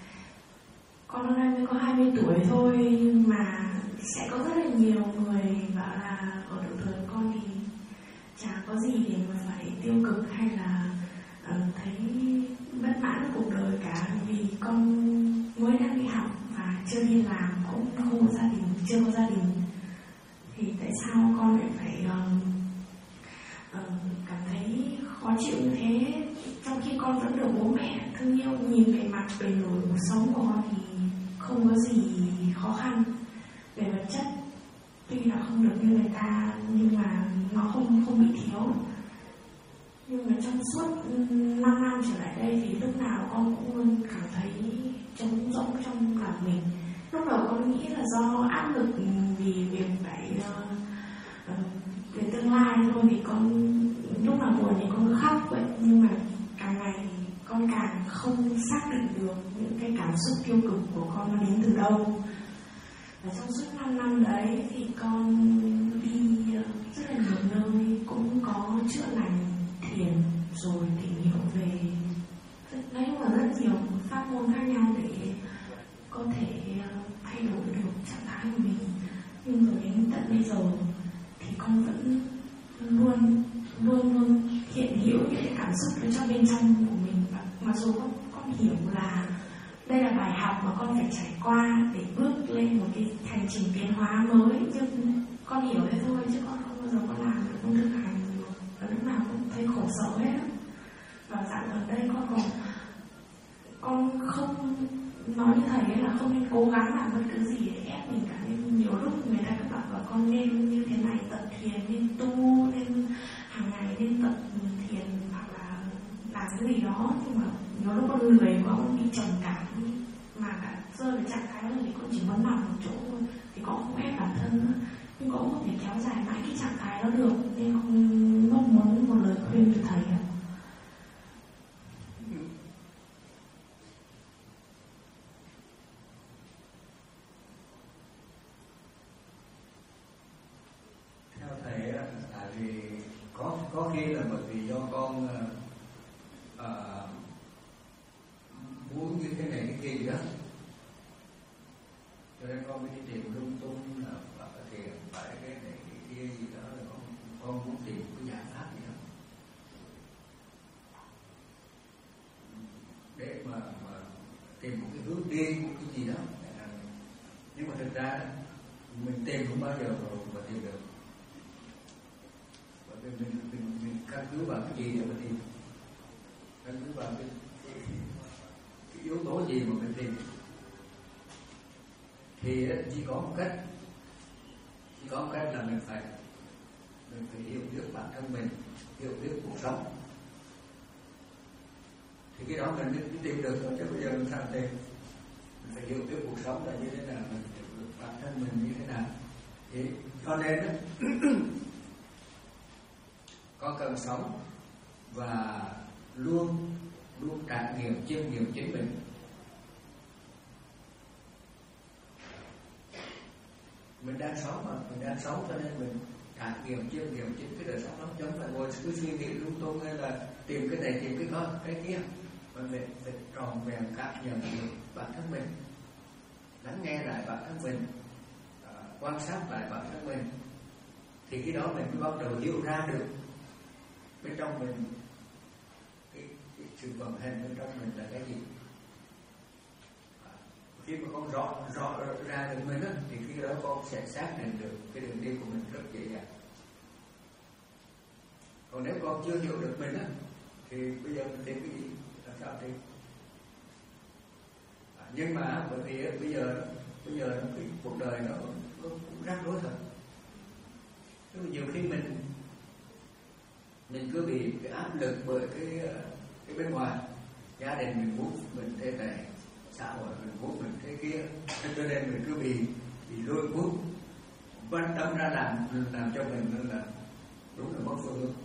Con hôm nay mới có hai mươi tuổi thôi, nhưng mà sẽ có rất là nhiều người bảo là ở độ tuổi con thì chả có gì để mà phải tiêu cực hay là uh, thấy bất mãn với cuộc đời cả, vì con mới đang đi học và chưa đi làm, cũng không có gia đình, chưa có gia đình. Thì tại sao con lại phải uh, uh, cảm thấy khó chịu như thế, trong khi con vẫn được bố mẹ thương yêu. Nhìn về mặt bề nổi cuộc sống của con thì không có gì khó khăn về vật chất, tuy là không được như người ta nhưng mà nó không không bị thiếu. Nhưng mà trong suốt năm năm trở lại đây thì lúc nào con cũng luôn cảm thấy trống rỗng trong lòng mình. Lúc đầu con nghĩ là do áp lực vì việc phải uh, uh, về tương lai thôi, thì con lúc nào buồn thì con cứ khóc vậy. Nhưng mà càng ngày con càng không xác định được những cái cảm xúc tiêu cực của con nó đến từ đâu. Và trong suốt năm năm đấy thì con đi rất là nhiều nơi, cũng có chữa lành, thiền, rồi tìm hiểu về nói chung là rất nhiều pháp môn khác nhau để có thể thay đổi được trạng thái của mình. Nhưng rồi đến tận bây giờ thì con vẫn luôn luôn luôn hiện hữu những cái cảm xúc trong bên trong của mình. Và mặc dù con, con hiểu là đây là bài học mà con phải trải qua để bước lên một cái hành trình tiến hóa mới, nhưng con hiểu thế thôi, chứ con không bao giờ con làm được, con thực hành được, và lúc nào cũng thấy khổ sở hết. Và dạo gần đây con còn con không nói như thầy ấy là không nên cố gắng làm bất cứ gì để ép mình cả. Nên nhiều lúc người ta cứ bảo là con nên như thế này, tập thiền, nên tu, nên hàng ngày nên tập thiền hoặc là làm cái gì đó. Nhưng mà nhiều lúc con lười quá, con bị trầm cảm, mà đã rơi vào trạng thái rồi thì con chỉ muốn nằm một chỗ thôi, thì con không ép bản thân nữa. Nhưng con không thể kéo dài mãi cái trạng thái đó được, nên con mong muốn một lời khuyên từ thầy ạ. Theo thầy á, tại vì có có khi là bởi vì do con uh, muốn như thế này cái kia gì đó, cho nên con mới đi tìm lung tung là phải thiền, phải cái này cái kia gì đó, là con con muốn tìm cái giải pháp gì đó để mà, mà tìm một cái hướng đi, một cái gì đó. Nhưng mà thực ra mình tìm không bao giờ mà, mà tìm được, bởi vì mình mình mình căn cứ vào cái gì để mà tìm, căn cứ vào cái, cái, cái yếu tố gì mà mình tìm. Thì chỉ có một cách, chỉ có một cách là mình phải mình phải hiểu biết bản thân mình, hiểu biết cuộc sống. Thì cái đó mình mới tìm được rồi, chứ bây giờ mình sao tìm? Mình phải hiểu biết cuộc sống là như thế nào, mình hiểu được bản thân mình như thế nào. Thì cho nên đó, con cần sống và luôn luôn trải nghiệm, chiêm nghiệm chính mình. Mình đang sống mà, mình đang sống cho nên mình trải nghiệm, chiêm nghiệm chính cái đời sống đó, giống là ngồi cứ suy nghĩ lung tung tung hay là tìm cái này tìm cái đó cái kia, mà phải phải tròn vẹn cảm nhận được bản thân mình, lắng nghe lại bản thân mình, à, quan sát lại bản thân mình, thì cái đó mình mới bắt đầu hiểu ra được bên trong mình cái, cái sự vận hành bên trong mình là cái gì. À, khi mà con rõ rõ ra được mình á, thì khi đó con sẽ xác định được cái đường đi của mình rất dễ dàng. Còn nếu con chưa hiểu được mình á, thì bây giờ mình tìm cái gì làm sao tìm? À, nhưng mà bởi vì bây giờ bây giờ cái cuộc đời nó, nó cũng rắc rối thật. Tức là nhiều khi mình mình cứ bị cái áp lực bởi cái cái bên ngoài, gia đình mình muốn mình thế này, xã hội mình muốn mình thế kia, cho nên mình cứ bị bị lôi cuốn, quan tâm ra làm làm cho mình nên là đúng là mất phương hướng.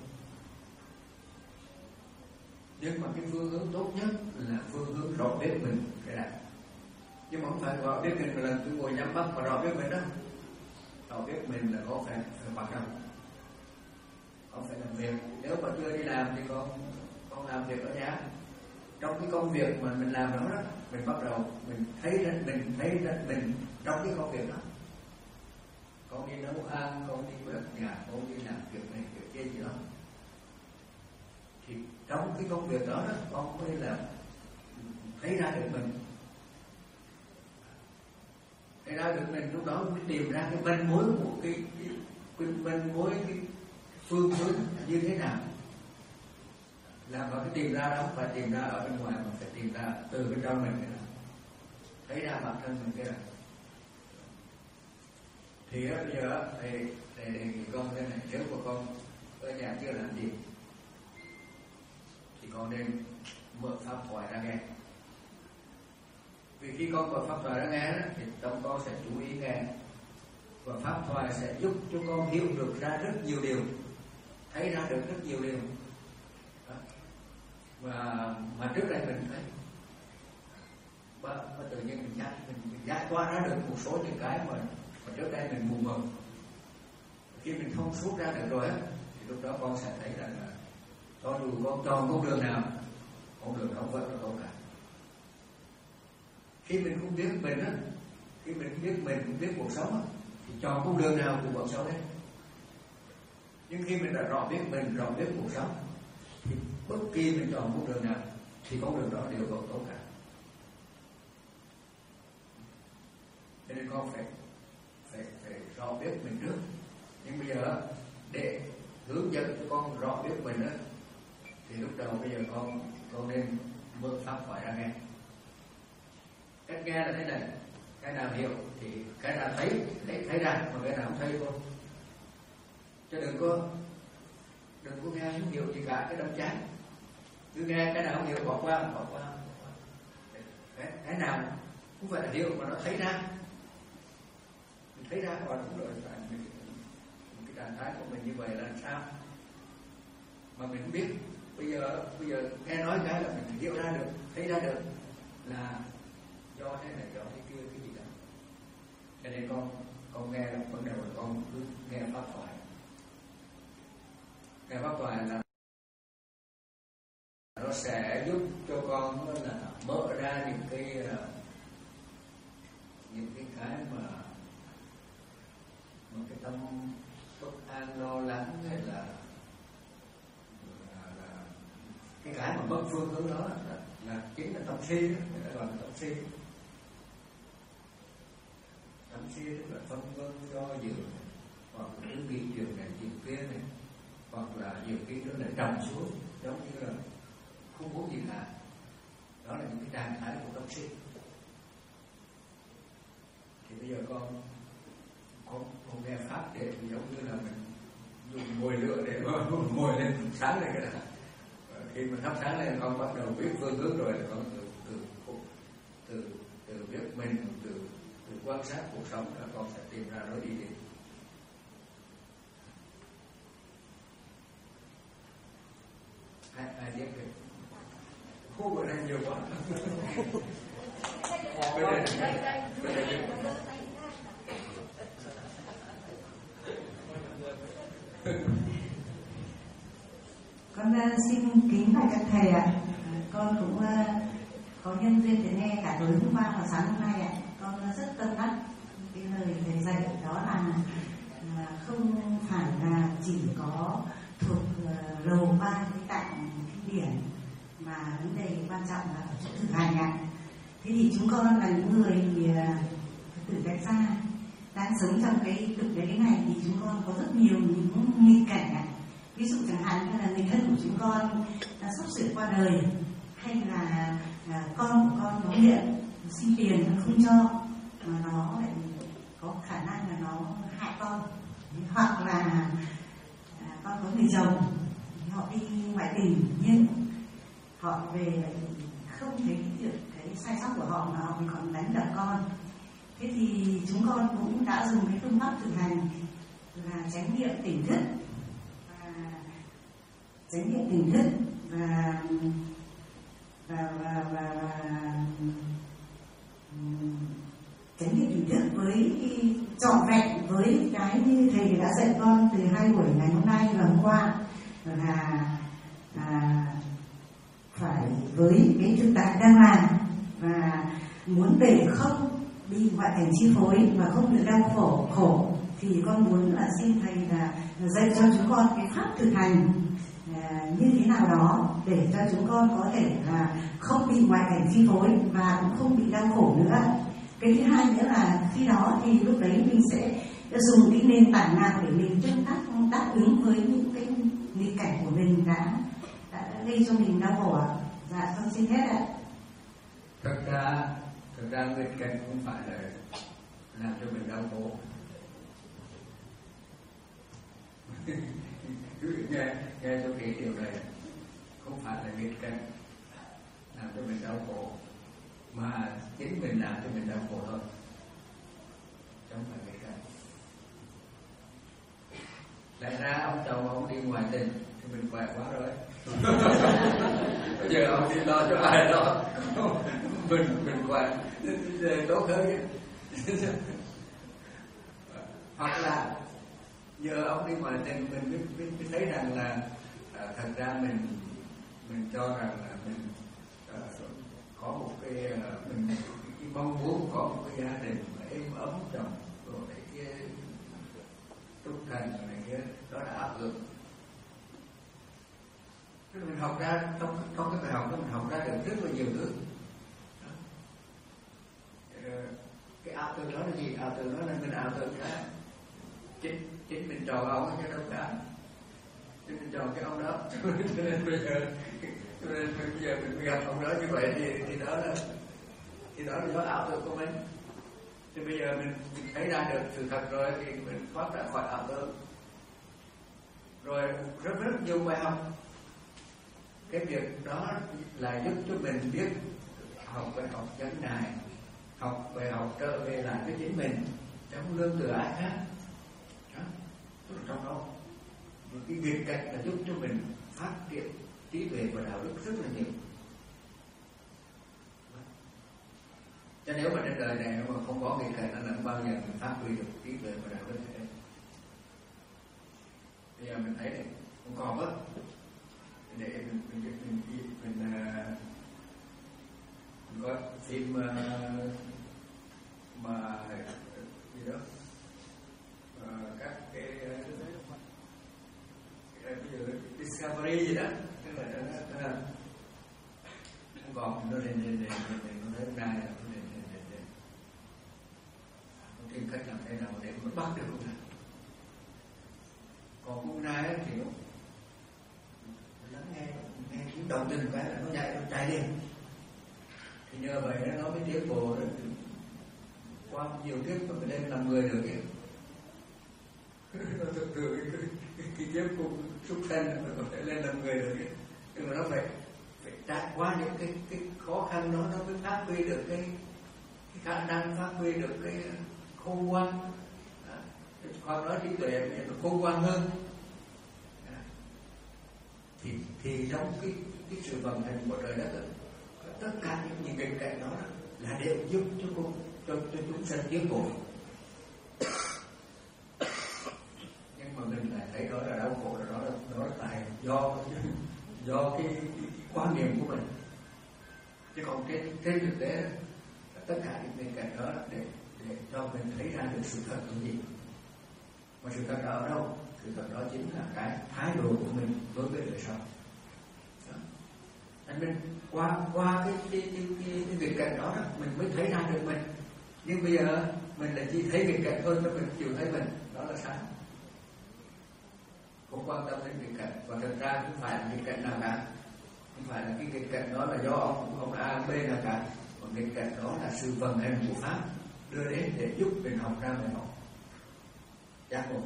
Nhưng mà cái phương hướng tốt nhất là phương hướng rõ biết mình cái này. Nhưng mà không phải rõ biết mình là cứ ngồi nhắm mắt và rõ biết mình đó. Rõ biết mình là có phải phải hoạt động, có phải làm việc. Nếu mà chưa đi làm thì con con làm việc ở nhà. Trong cái công việc mà mình làm đó, đó mình bắt đầu mình thấy ra mình thấy ra mình trong cái công việc đó. Con đi nấu ăn, con đi quét nhà, con đi làm việc này việc kia gì đó. Thì trong cái công việc đó, đó con mới là thấy ra được mình, thấy ra được mình lúc đó mới tìm ra cái manh mối của cái cái, cái manh mối cái phương hướng như thế nào. Làm mà cái tìm ra đó không phải tìm ra ở bên ngoài mà phải tìm ra từ bên trong mình cái đó. Thấy ra bản thân mình cái này. Thì bây giờ thầy thầy đề nghị con thế này, nếu mà con ở nhà chưa làm gì thì con nên mở pháp thoại ra nghe. Vì khi con mở pháp thoại ra nghe đó, thì tâm con sẽ chú ý nghe, và pháp thoại sẽ giúp cho con hiểu được ra rất nhiều điều, thấy ra được rất nhiều điều. Đó. Và mà trước đây mình thấy và, và tự nhiên mình giải mình, mình giải qua ra được một số những cái mà, mà trước đây mình mù mờ. Khi mình thông suốt ra được rồi á, thì lúc đó con sẽ thấy rằng là cho dù con chọn con đường nào, con đường đó vẫn là con cả. Khi mình không biết mình á, khi mình không biết mình không biết cuộc sống á, thì chọn con đường nào cũng vẫn xấu hết. Nhưng khi mình đã rõ biết mình, rõ biết cuộc sống, thì bất kỳ mình chọn con đường nào thì con đường đó đều vẫn tốt cả. Cho nên con phải phải phải rõ biết mình trước. Nhưng bây giờ để hướng dẫn cho con rõ biết mình á, thì lúc đầu bây giờ con con nên mở pháp thoại ra nghe. Cách nghe là thế này, cái nào hiểu thì cái nào thấy thấy thấy ra, mà cái nào không thấy thôi. Chứ đừng có đừng có nghe không hiểu gì cả, cái đâm chán. Cứ nghe cái nào không hiểu bỏ qua bỏ qua, bỏ qua. Cái, cái nào không phải là hiểu mà nó thấy ra, mình thấy ra còn cũng rồi. Mình, cái trạng thái của mình như vậy là sao mà mình không biết. Bây giờ bây giờ nghe nói cái là mình hiểu ra được, thấy ra được là do thế này do thế kia cái gì đó. Cho nên con con nghe là bắt đầu là con cứ nghe pháp thoại. Nghe pháp thoại là nó sẽ giúp cho con là mở ra những cái những cái cái mà một cái tâm bất an lo lắng hay là, là, là cái cái mà mất phương hướng đó là, là chính là tâm si đó, người ta gọi là tâm si. Tâm si tức là phân vân do dự, hoặc là cứ nghĩ chuyện này chuyện kia này, hoặc là nhiều khi nó lại trầm xuống giống như là không muốn gì cả. Đó là những cái trạng thái của tâm si. Thì bây giờ con con, con nghe pháp để giống như là mình dùng mồi lửa để mồi lên sáng lên cái đó. Khi mà thắp sáng lên con bắt đầu biết phương hướng rồi, là con từ từ từ từ biết mình, từ từ quan sát cuộc sống là con sẽ tìm ra lối đi đi. Ai ai biết kìa? Khu bữa nay nhiều quá. Bên đây, bên đây. Con Con uh, xin kính bạch các thầy ạ. Uh, con cũng uh, có nhân duyên để nghe cả tối hôm qua và sáng hôm nay ạ. Con uh, rất tâm đắc cái lời thầy dạy, đó là uh, không phải là chỉ có thuộc uh, lầu ba cái tạng kinh điển, mà vấn đề quan trọng là ở chỗ thực hành ạ. Thế thì chúng con là những người uh, tử tại gia đang sống trong cái thực tế này, thì chúng con có rất nhiều những nghịch cảnh ạ. Ví dụ chẳng hạn như là người thân của chúng con đã sắp sửa qua đời, hay là à, con của con nó nghiện, xin tiền nó không cho, mà nó lại có khả năng là nó hại con, hoặc là à, con có người chồng, họ đi ngoại tình nhưng họ về lại không thấy được cái sai sót của họ, mà họ còn đánh đập con. Thế thì chúng con cũng đã dùng cái phương pháp thực hành là chánh niệm tỉnh thức, chánh niệm tỉnh thức và và và và, và chánh niệm tỉnh thức với trọn vẹn với cái như thầy đã dạy con từ hai buổi ngày hôm nay và hôm qua, là à, phải với cái thực tại đang làm, và muốn để không bị ngoại cảnh chi phối và không được đau khổ khổ thì con muốn là xin thầy là dạy cho chúng con cái pháp thực hành như thế nào đó để cho chúng con có thể là không bị ngoại cảnh chi phối và cũng không bị đau khổ nữa. Cái thứ hai nữa là khi đó thì lúc đấy mình sẽ dùng cái nền tảng nào để mình tương tác đáp ứng với những cái nghịch cảnh của mình đã, đã gây cho mình đau khổ ạ. Dạ con xin hết ạ. Thật ra thực ra nghịch cảnh không phải là làm cho mình đau khổ. nghe nghe cho kỹ điều này, không phải là nghịch cảnh làm cho mình đau khổ, mà chính mình làm cho mình đau khổ thôi, không phải nghịch cảnh. Lẽ ra ông chồng ông đi ngoại tình thì mình khỏe quá rồi. Bây giờ ông đi lo cho ai đó, mình mình khỏe tốt hơn. Hoặc là giờ ông đi ngoại tình mình mới, mới, mới thấy rằng là à, thật ra mình mình cho rằng là mình à, có một cái à, mình cái mong muốn có một cái gia đình êm ấm chồng rồi cái trung thành này kia, đó là áp lực. Thế mình học ra trong trong cái bài học đó mình học ra được rất là nhiều thứ. Đó. Cái ảo tưởng đó là gì? Ảo tưởng đó là mình ảo tưởng ra chính chính mình chọn ông chứ đâu cả, chính mình chọn cái ông đó. Cho nên bây giờ cho nên bây giờ mình gặp ông đó như vậy thì thì đó là thì đó là do ảo tưởng của mình. Thì bây giờ mình, mình thấy ra được sự thật rồi thì mình thoát ra khỏi ảo tưởng. Rồi rất rất nhiều bài học. Cái việc đó là giúp cho mình biết học về học chánh đài, học về học trở về lại với chính mình, chẳng lương từ ai khác. Đó, trong đó một cái nghịch cảnh là giúp cho mình phát triển trí tuệ và đạo đức rất là nhiều. Cho nếu mà trên đời này mà không có nghịch cảnh là không bao giờ mình phát huy được trí tuệ và đạo đức hết. Bây giờ mình thấy này không còn á, để mình mình mình mình, mình, mình, mình có phim uh, mà gì đó uh, các cái bây giờ Discovery gì đó, tức là nó là không còn nó lên lên lên lên nó thấy ra là nó lên lên lên lên nó tìm cách làm thế nào để nó bắt được con này. Còn con này thì nó lắng nghe nghe tiếng động trên cái là nó chạy nó chạy đi, thì nhờ vậy nó mới tiến bộ rồi, qua nhiều kiếp mà mình lên làm người được kìa. Nó thực sự cái, cái, cái kiếp của súc sanh nó có thể lên làm người được kìa, nhưng mà nó phải phải trải qua những cái cái khó khăn đó nó mới phát huy được cái cái khả năng, phát huy được cái khôn ngoan. Còn nói trí tuệ nó khôn ngoan hơn. Thì, thì trong cái, cái sự vận hành của trời đất, tất cả những những cái cảnh đó là đều giúp cho cô, cho, cho chúng sanh tiến bộ. Nhưng mà mình lại thấy đó là đau khổ, là đó là đó là tại do do cái, cái, cái quan niệm của mình, chứ còn trên trên thực tế là tất cả những bên cạnh đó để để cho mình thấy ra được sự thật là gì. Mà sự thật đó ở đâu? Sự thật đó chính là cái thái độ của mình đối với đời sống. Anh mình qua qua cái cái cái cái, cái việc cảnh đó, đó mình mới thấy ra được mình. Nhưng bây giờ mình là chỉ thấy việc cảnh thôi, cho mình chịu thấy mình, đó là sai. Không quan tâm đến việc cảnh, và thật ra không phải là việc cảnh nào cả, không phải là cái việc cảnh đó là do ông ông A B nào cả, mà việc cảnh đó là sự vận hành của pháp đưa đến để giúp mình học ra bài học giác ngộ.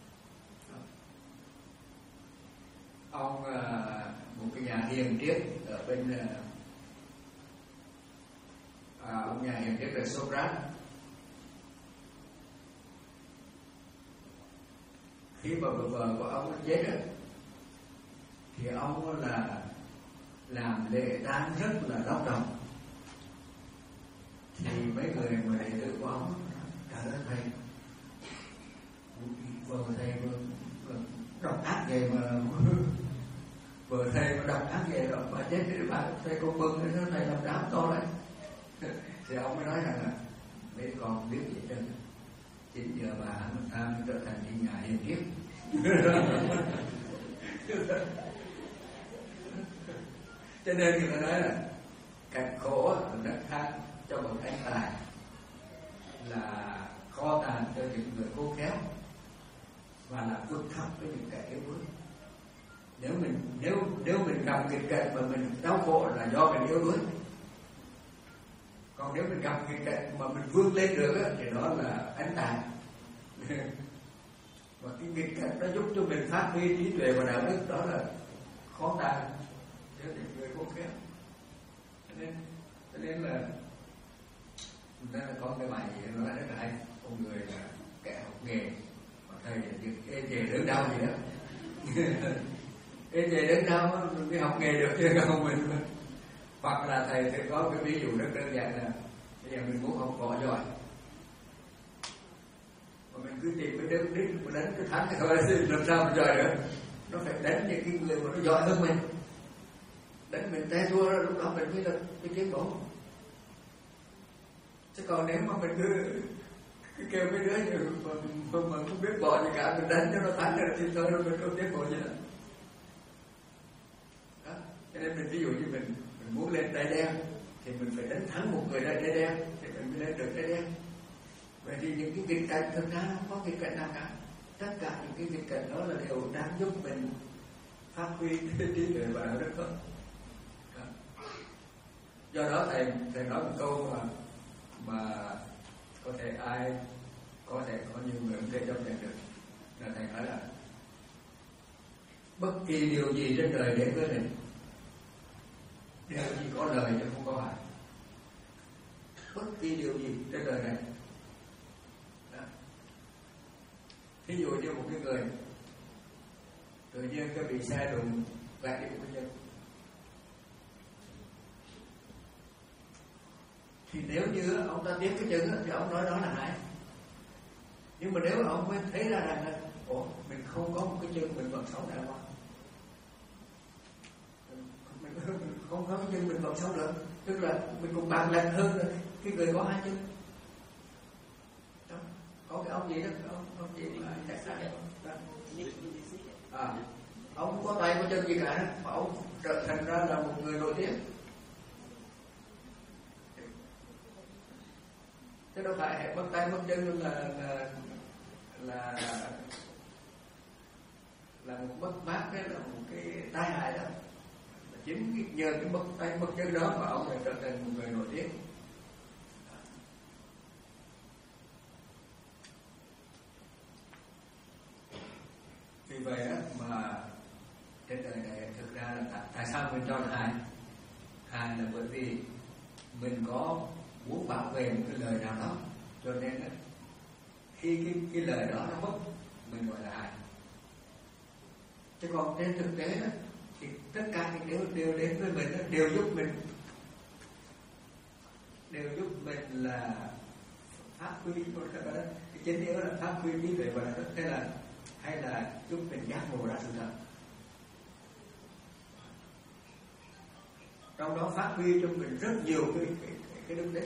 Ông một cái nhà hiền triết ở bên à, ông nhà hiền triết là Socrates. Khi mà vợ vợ của ông chết rồi, thì ông là làm lễ tang rất là long trọng. Thì mấy người mà đệ tử của ông trả lời thầy, vợ thầy vừa độc ác vậy mà vợ thầy mà độc ác vậy rồi bà chết thì bà thầy con bưng nó thầy làm đám to đấy. Thì ông mới nói rằng là mấy con biết gì chứ, chín giờ bà mình ta mới trở thành những nhà hiền triết. Cho nên người ta nói là cảnh khổ đất than cho một anh tài là kho tàng cho những người khôn khéo, và là vực thẳm với những kẻ yếu đuối. Nếu mình nếu nếu mình gặp nghịch cảnh mà mình đau khổ là do mình yếu đuối. Còn nếu mình gặp nghịch cảnh mà mình vươn lên được á, thì đó là ánh tài. Và cái nghịch cảnh nó giúp cho mình phát huy trí tuệ và đạo đức, đó là khó tàn cho những người khôn khéo. Cho nên cho nên là chúng ta có cái bài gì nói rất là hay, con người là kẻ học nghề, mà thầy là những ê chề đớn đau gì đó. Ê chề đớn đau mình học nghề được chứ không mình. Hoặc là thầy thì có cái ví dụ rất đơn giản là bây giờ mình muốn học võ giỏi, mà mình cứ tìm cái đớn đít mà đánh cái thắng thì thôi, làm sao mà giỏi được. Nó phải đánh những cái người mà nó giỏi hơn mình, đánh mình té thua, lúc đó mình mới là cái tiến bộ. Chứ còn nếu mà mình cứ, cứ kêu mấy đứa như mà, mà, mà không biết võ gì cả, mình đánh cho nó thắng rồi thì thôi mình không tiến bộ gì nữa. Đó. Cho nên mình ví dụ như mình mình muốn lên đai đen thì mình phải đánh thắng một người đai đen thì mình mới lên được đai đen. Vậy thì những cái nghịch cảnh thực ra không có nghịch cảnh nào cả. Tất cả những cái nghịch cảnh đó là đều đang giúp mình phát huy trí tuệ và đạo đức thôi. Do đó thầy thầy nói một câu mà mà có thể ai có thể có nhiều người không thể chấp nhận được, là thầy nói là bất kỳ điều gì trên đời đến với mình đều chỉ có lợi chứ không có hại. Bất kỳ điều gì trên đời này. Đó. Ví dụ như một cái người tự nhiên cái bị xe đụng gãy đi một chân, thì nếu như ông ta tiếc cái chân thì ông nói đó là hại. Nhưng mà nếu ông mới thấy ra rằng là ủa mình không có một cái chân mình vẫn sống đàng hoàng, mình không có cái chân mình vẫn sống được, tức là mình cũng bằng lành hơn cái người có hai chân. Đó. Có cái ông gì đó, ông ông gì mà chạy xa đó. À, ông không có tay có chân gì cả, mà ông trở thành ra là một người nổi tiếng. Chứ đâu phải hệ mất tay mất chân là là là là một mất mát, đấy là một cái tai hại đó. Chính cái, nhờ cái mất tay mất chân đó mà ông lại trở thành một người nổi tiếng. Vì vậy đó mà trên đời này thực ra là tại, tại sao mình cho là hại? Hại là bởi vì mình có muốn bảo vệ một cái lời nào đó, cho nên là khi cái, cái lời đó nó mất mình gọi là hại. Chứ còn trên thực tế đó, thì tất cả những điều đều đến với mình đó, đều giúp mình đều giúp mình là phát huy cái chính yếu là phát huy trí tuệ và đạo đức, hay là hay là giúp mình giác ngộ ra sự thật. trong đó phát huy cho mình rất nhiều cái cái, cái, cái đức tính.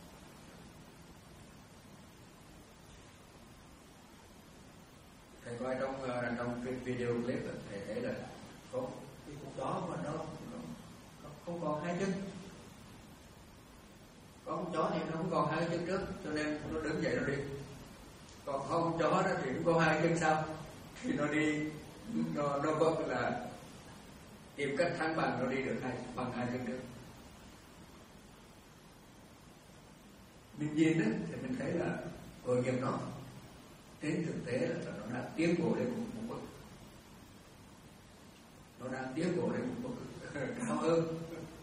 Thầy coi trong trong cái video clip đó, thầy thấy là có cái con chó mà nó, nó, nó không còn hai chân, có con chó thì nó không còn hai chân trước, cho nên nó đứng dậy nó đi. Còn con chó đó thì nó có hai chân sau, thì nó đi nó nó có là tìm cách thăng bằng, nó đi được hai bằng hai chân trước. Mình nhìn đó, thì mình thấy là tội nghiệp nó, trên thực tế là nó đang tiến bộ lên một, một bước, nó đang tiến bộ lên một bước cao hơn.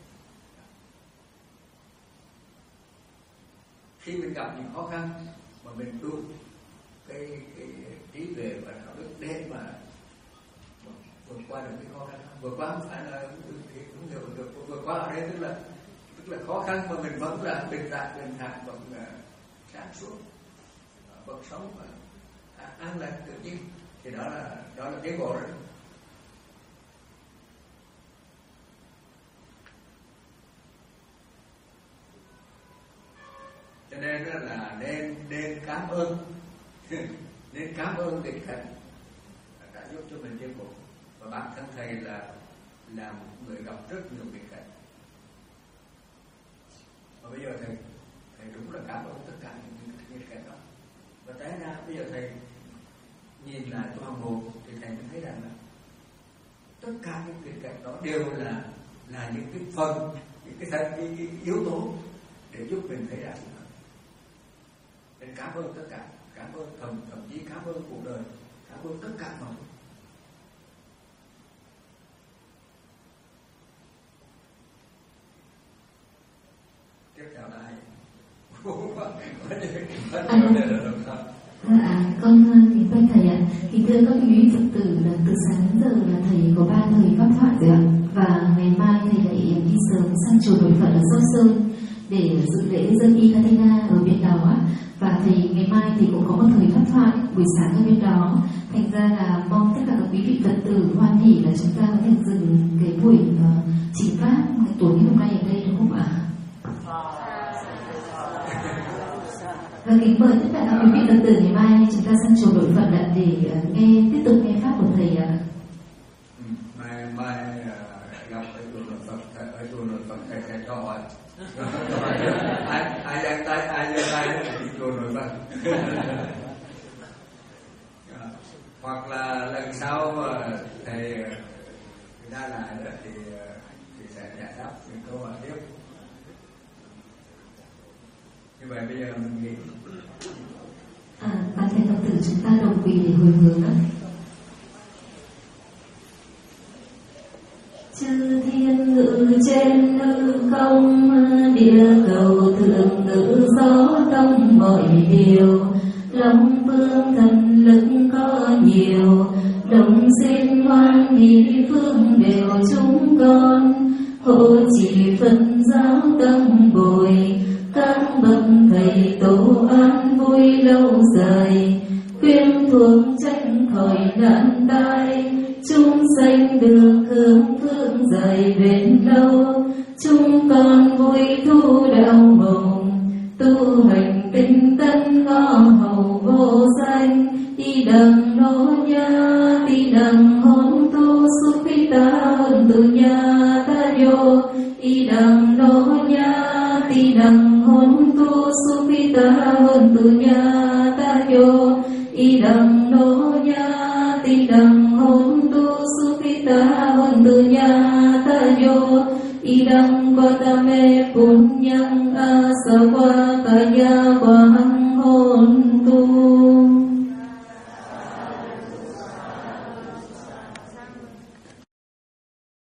Khi mình gặp những khó khăn mà mình tu cái, cái trí tuệ và đạo đức để mà vượt qua được cái khó khăn, vượt qua không phải là cũng được, được vượt qua ở đây tức là tức là khó khăn mà mình vẫn là bình tĩnh, bình thản, vẫn là sáng suốt, vẫn sống và an lạc tự nhiên, thì đó là đó là tiến bộ rồi. Cho nên là nên nên cảm ơn nên cảm ơn nghịch cảnh đã giúp cho mình tiến bộ, và bản thân thầy là là một người gặp rất nhiều nghịch cảnh, và bây giờ thầy thầy đúng là cảm ơn tất cả những nghịch cảnh đó. Và té ra bây giờ thầy nhìn lại toàn bộ thì thầy mới thấy rằng là tất cả những nghịch cảnh đó đều là là những cái phần, những cái, cái, cái, cái yếu tố để giúp mình thấy rằng nên cảm ơn tất cả, cảm ơn thậm thậm chí cảm ơn cuộc đời, cảm ơn tất cả mọi. Tiếp theo là ai? À, con kính bạch thầy ạ. Kính thưa các quý vị Phật tử, là từ sáng đến giờ là thầy có ba thời pháp thoại rồi ạ, và ngày mai thầy lại đi sớm sang chùa Nội Phật ở Sóc Sơn để dự lễ dân y Katina ở bên đó ạ. Và thầy ngày mai thì cũng có một thời pháp thoại buổi sáng ở bên đó, thành ra là mong tất cả các quý vị Phật tử hoan hỉ là chúng ta có thể dừng cái buổi uh, chính pháp cái tối ngày hôm nay ở đây, đúng không ạ? Và kính mời tất cả các quý vị Phật tử ngày mai chúng ta sang chùa Nội Phật để uh, nghe tiếp tục nghe pháp của thầy ạ. Ừ, mai mai uh, gặp ở chùa Nội Phật, ở chùa Nội Phật thầy sẽ cho hỏi ai ai giang tay ai giang tay đi chùa Nội Phật. Hoặc là lần sau mà thầy ra lại đó thì thì sẽ giải đáp những câu hỏi tiếp. Như vậy bây giờ mình nghĩ à, bạn thầy Phật tử chúng ta đồng quỳ để hồi hướng ạ. Chư thiên ngự trên hư không, địa cầu thượng ngự gió đông mọi điều. Long phương thần lực có nhiều, đồng xin hoan hỷ phương đều chúng con. Hộ trì Phật giáo tâm bồi, các bậc thầy tổ an vui lâu dài. Khuyên thuộc tránh khỏi nạn tai, chúng sanh được hưởng phước dài bền lâu. Chúng con vui thu đạo mộng, tu hành tinh tấn ngõ hầu vô danh. Đi đằng nô nha, đi đằng hôn tu su phi ta hơn tu nha ta vô. Đi đằng nô nha, đi đằng hôn tu su phi ta hơn tu nha ta vô. Đi đằng nô nha, đi đằng hôn tu su phi ta hơn tu nha ta vô. Idang vatame punyang asawa kaya wahang hontu.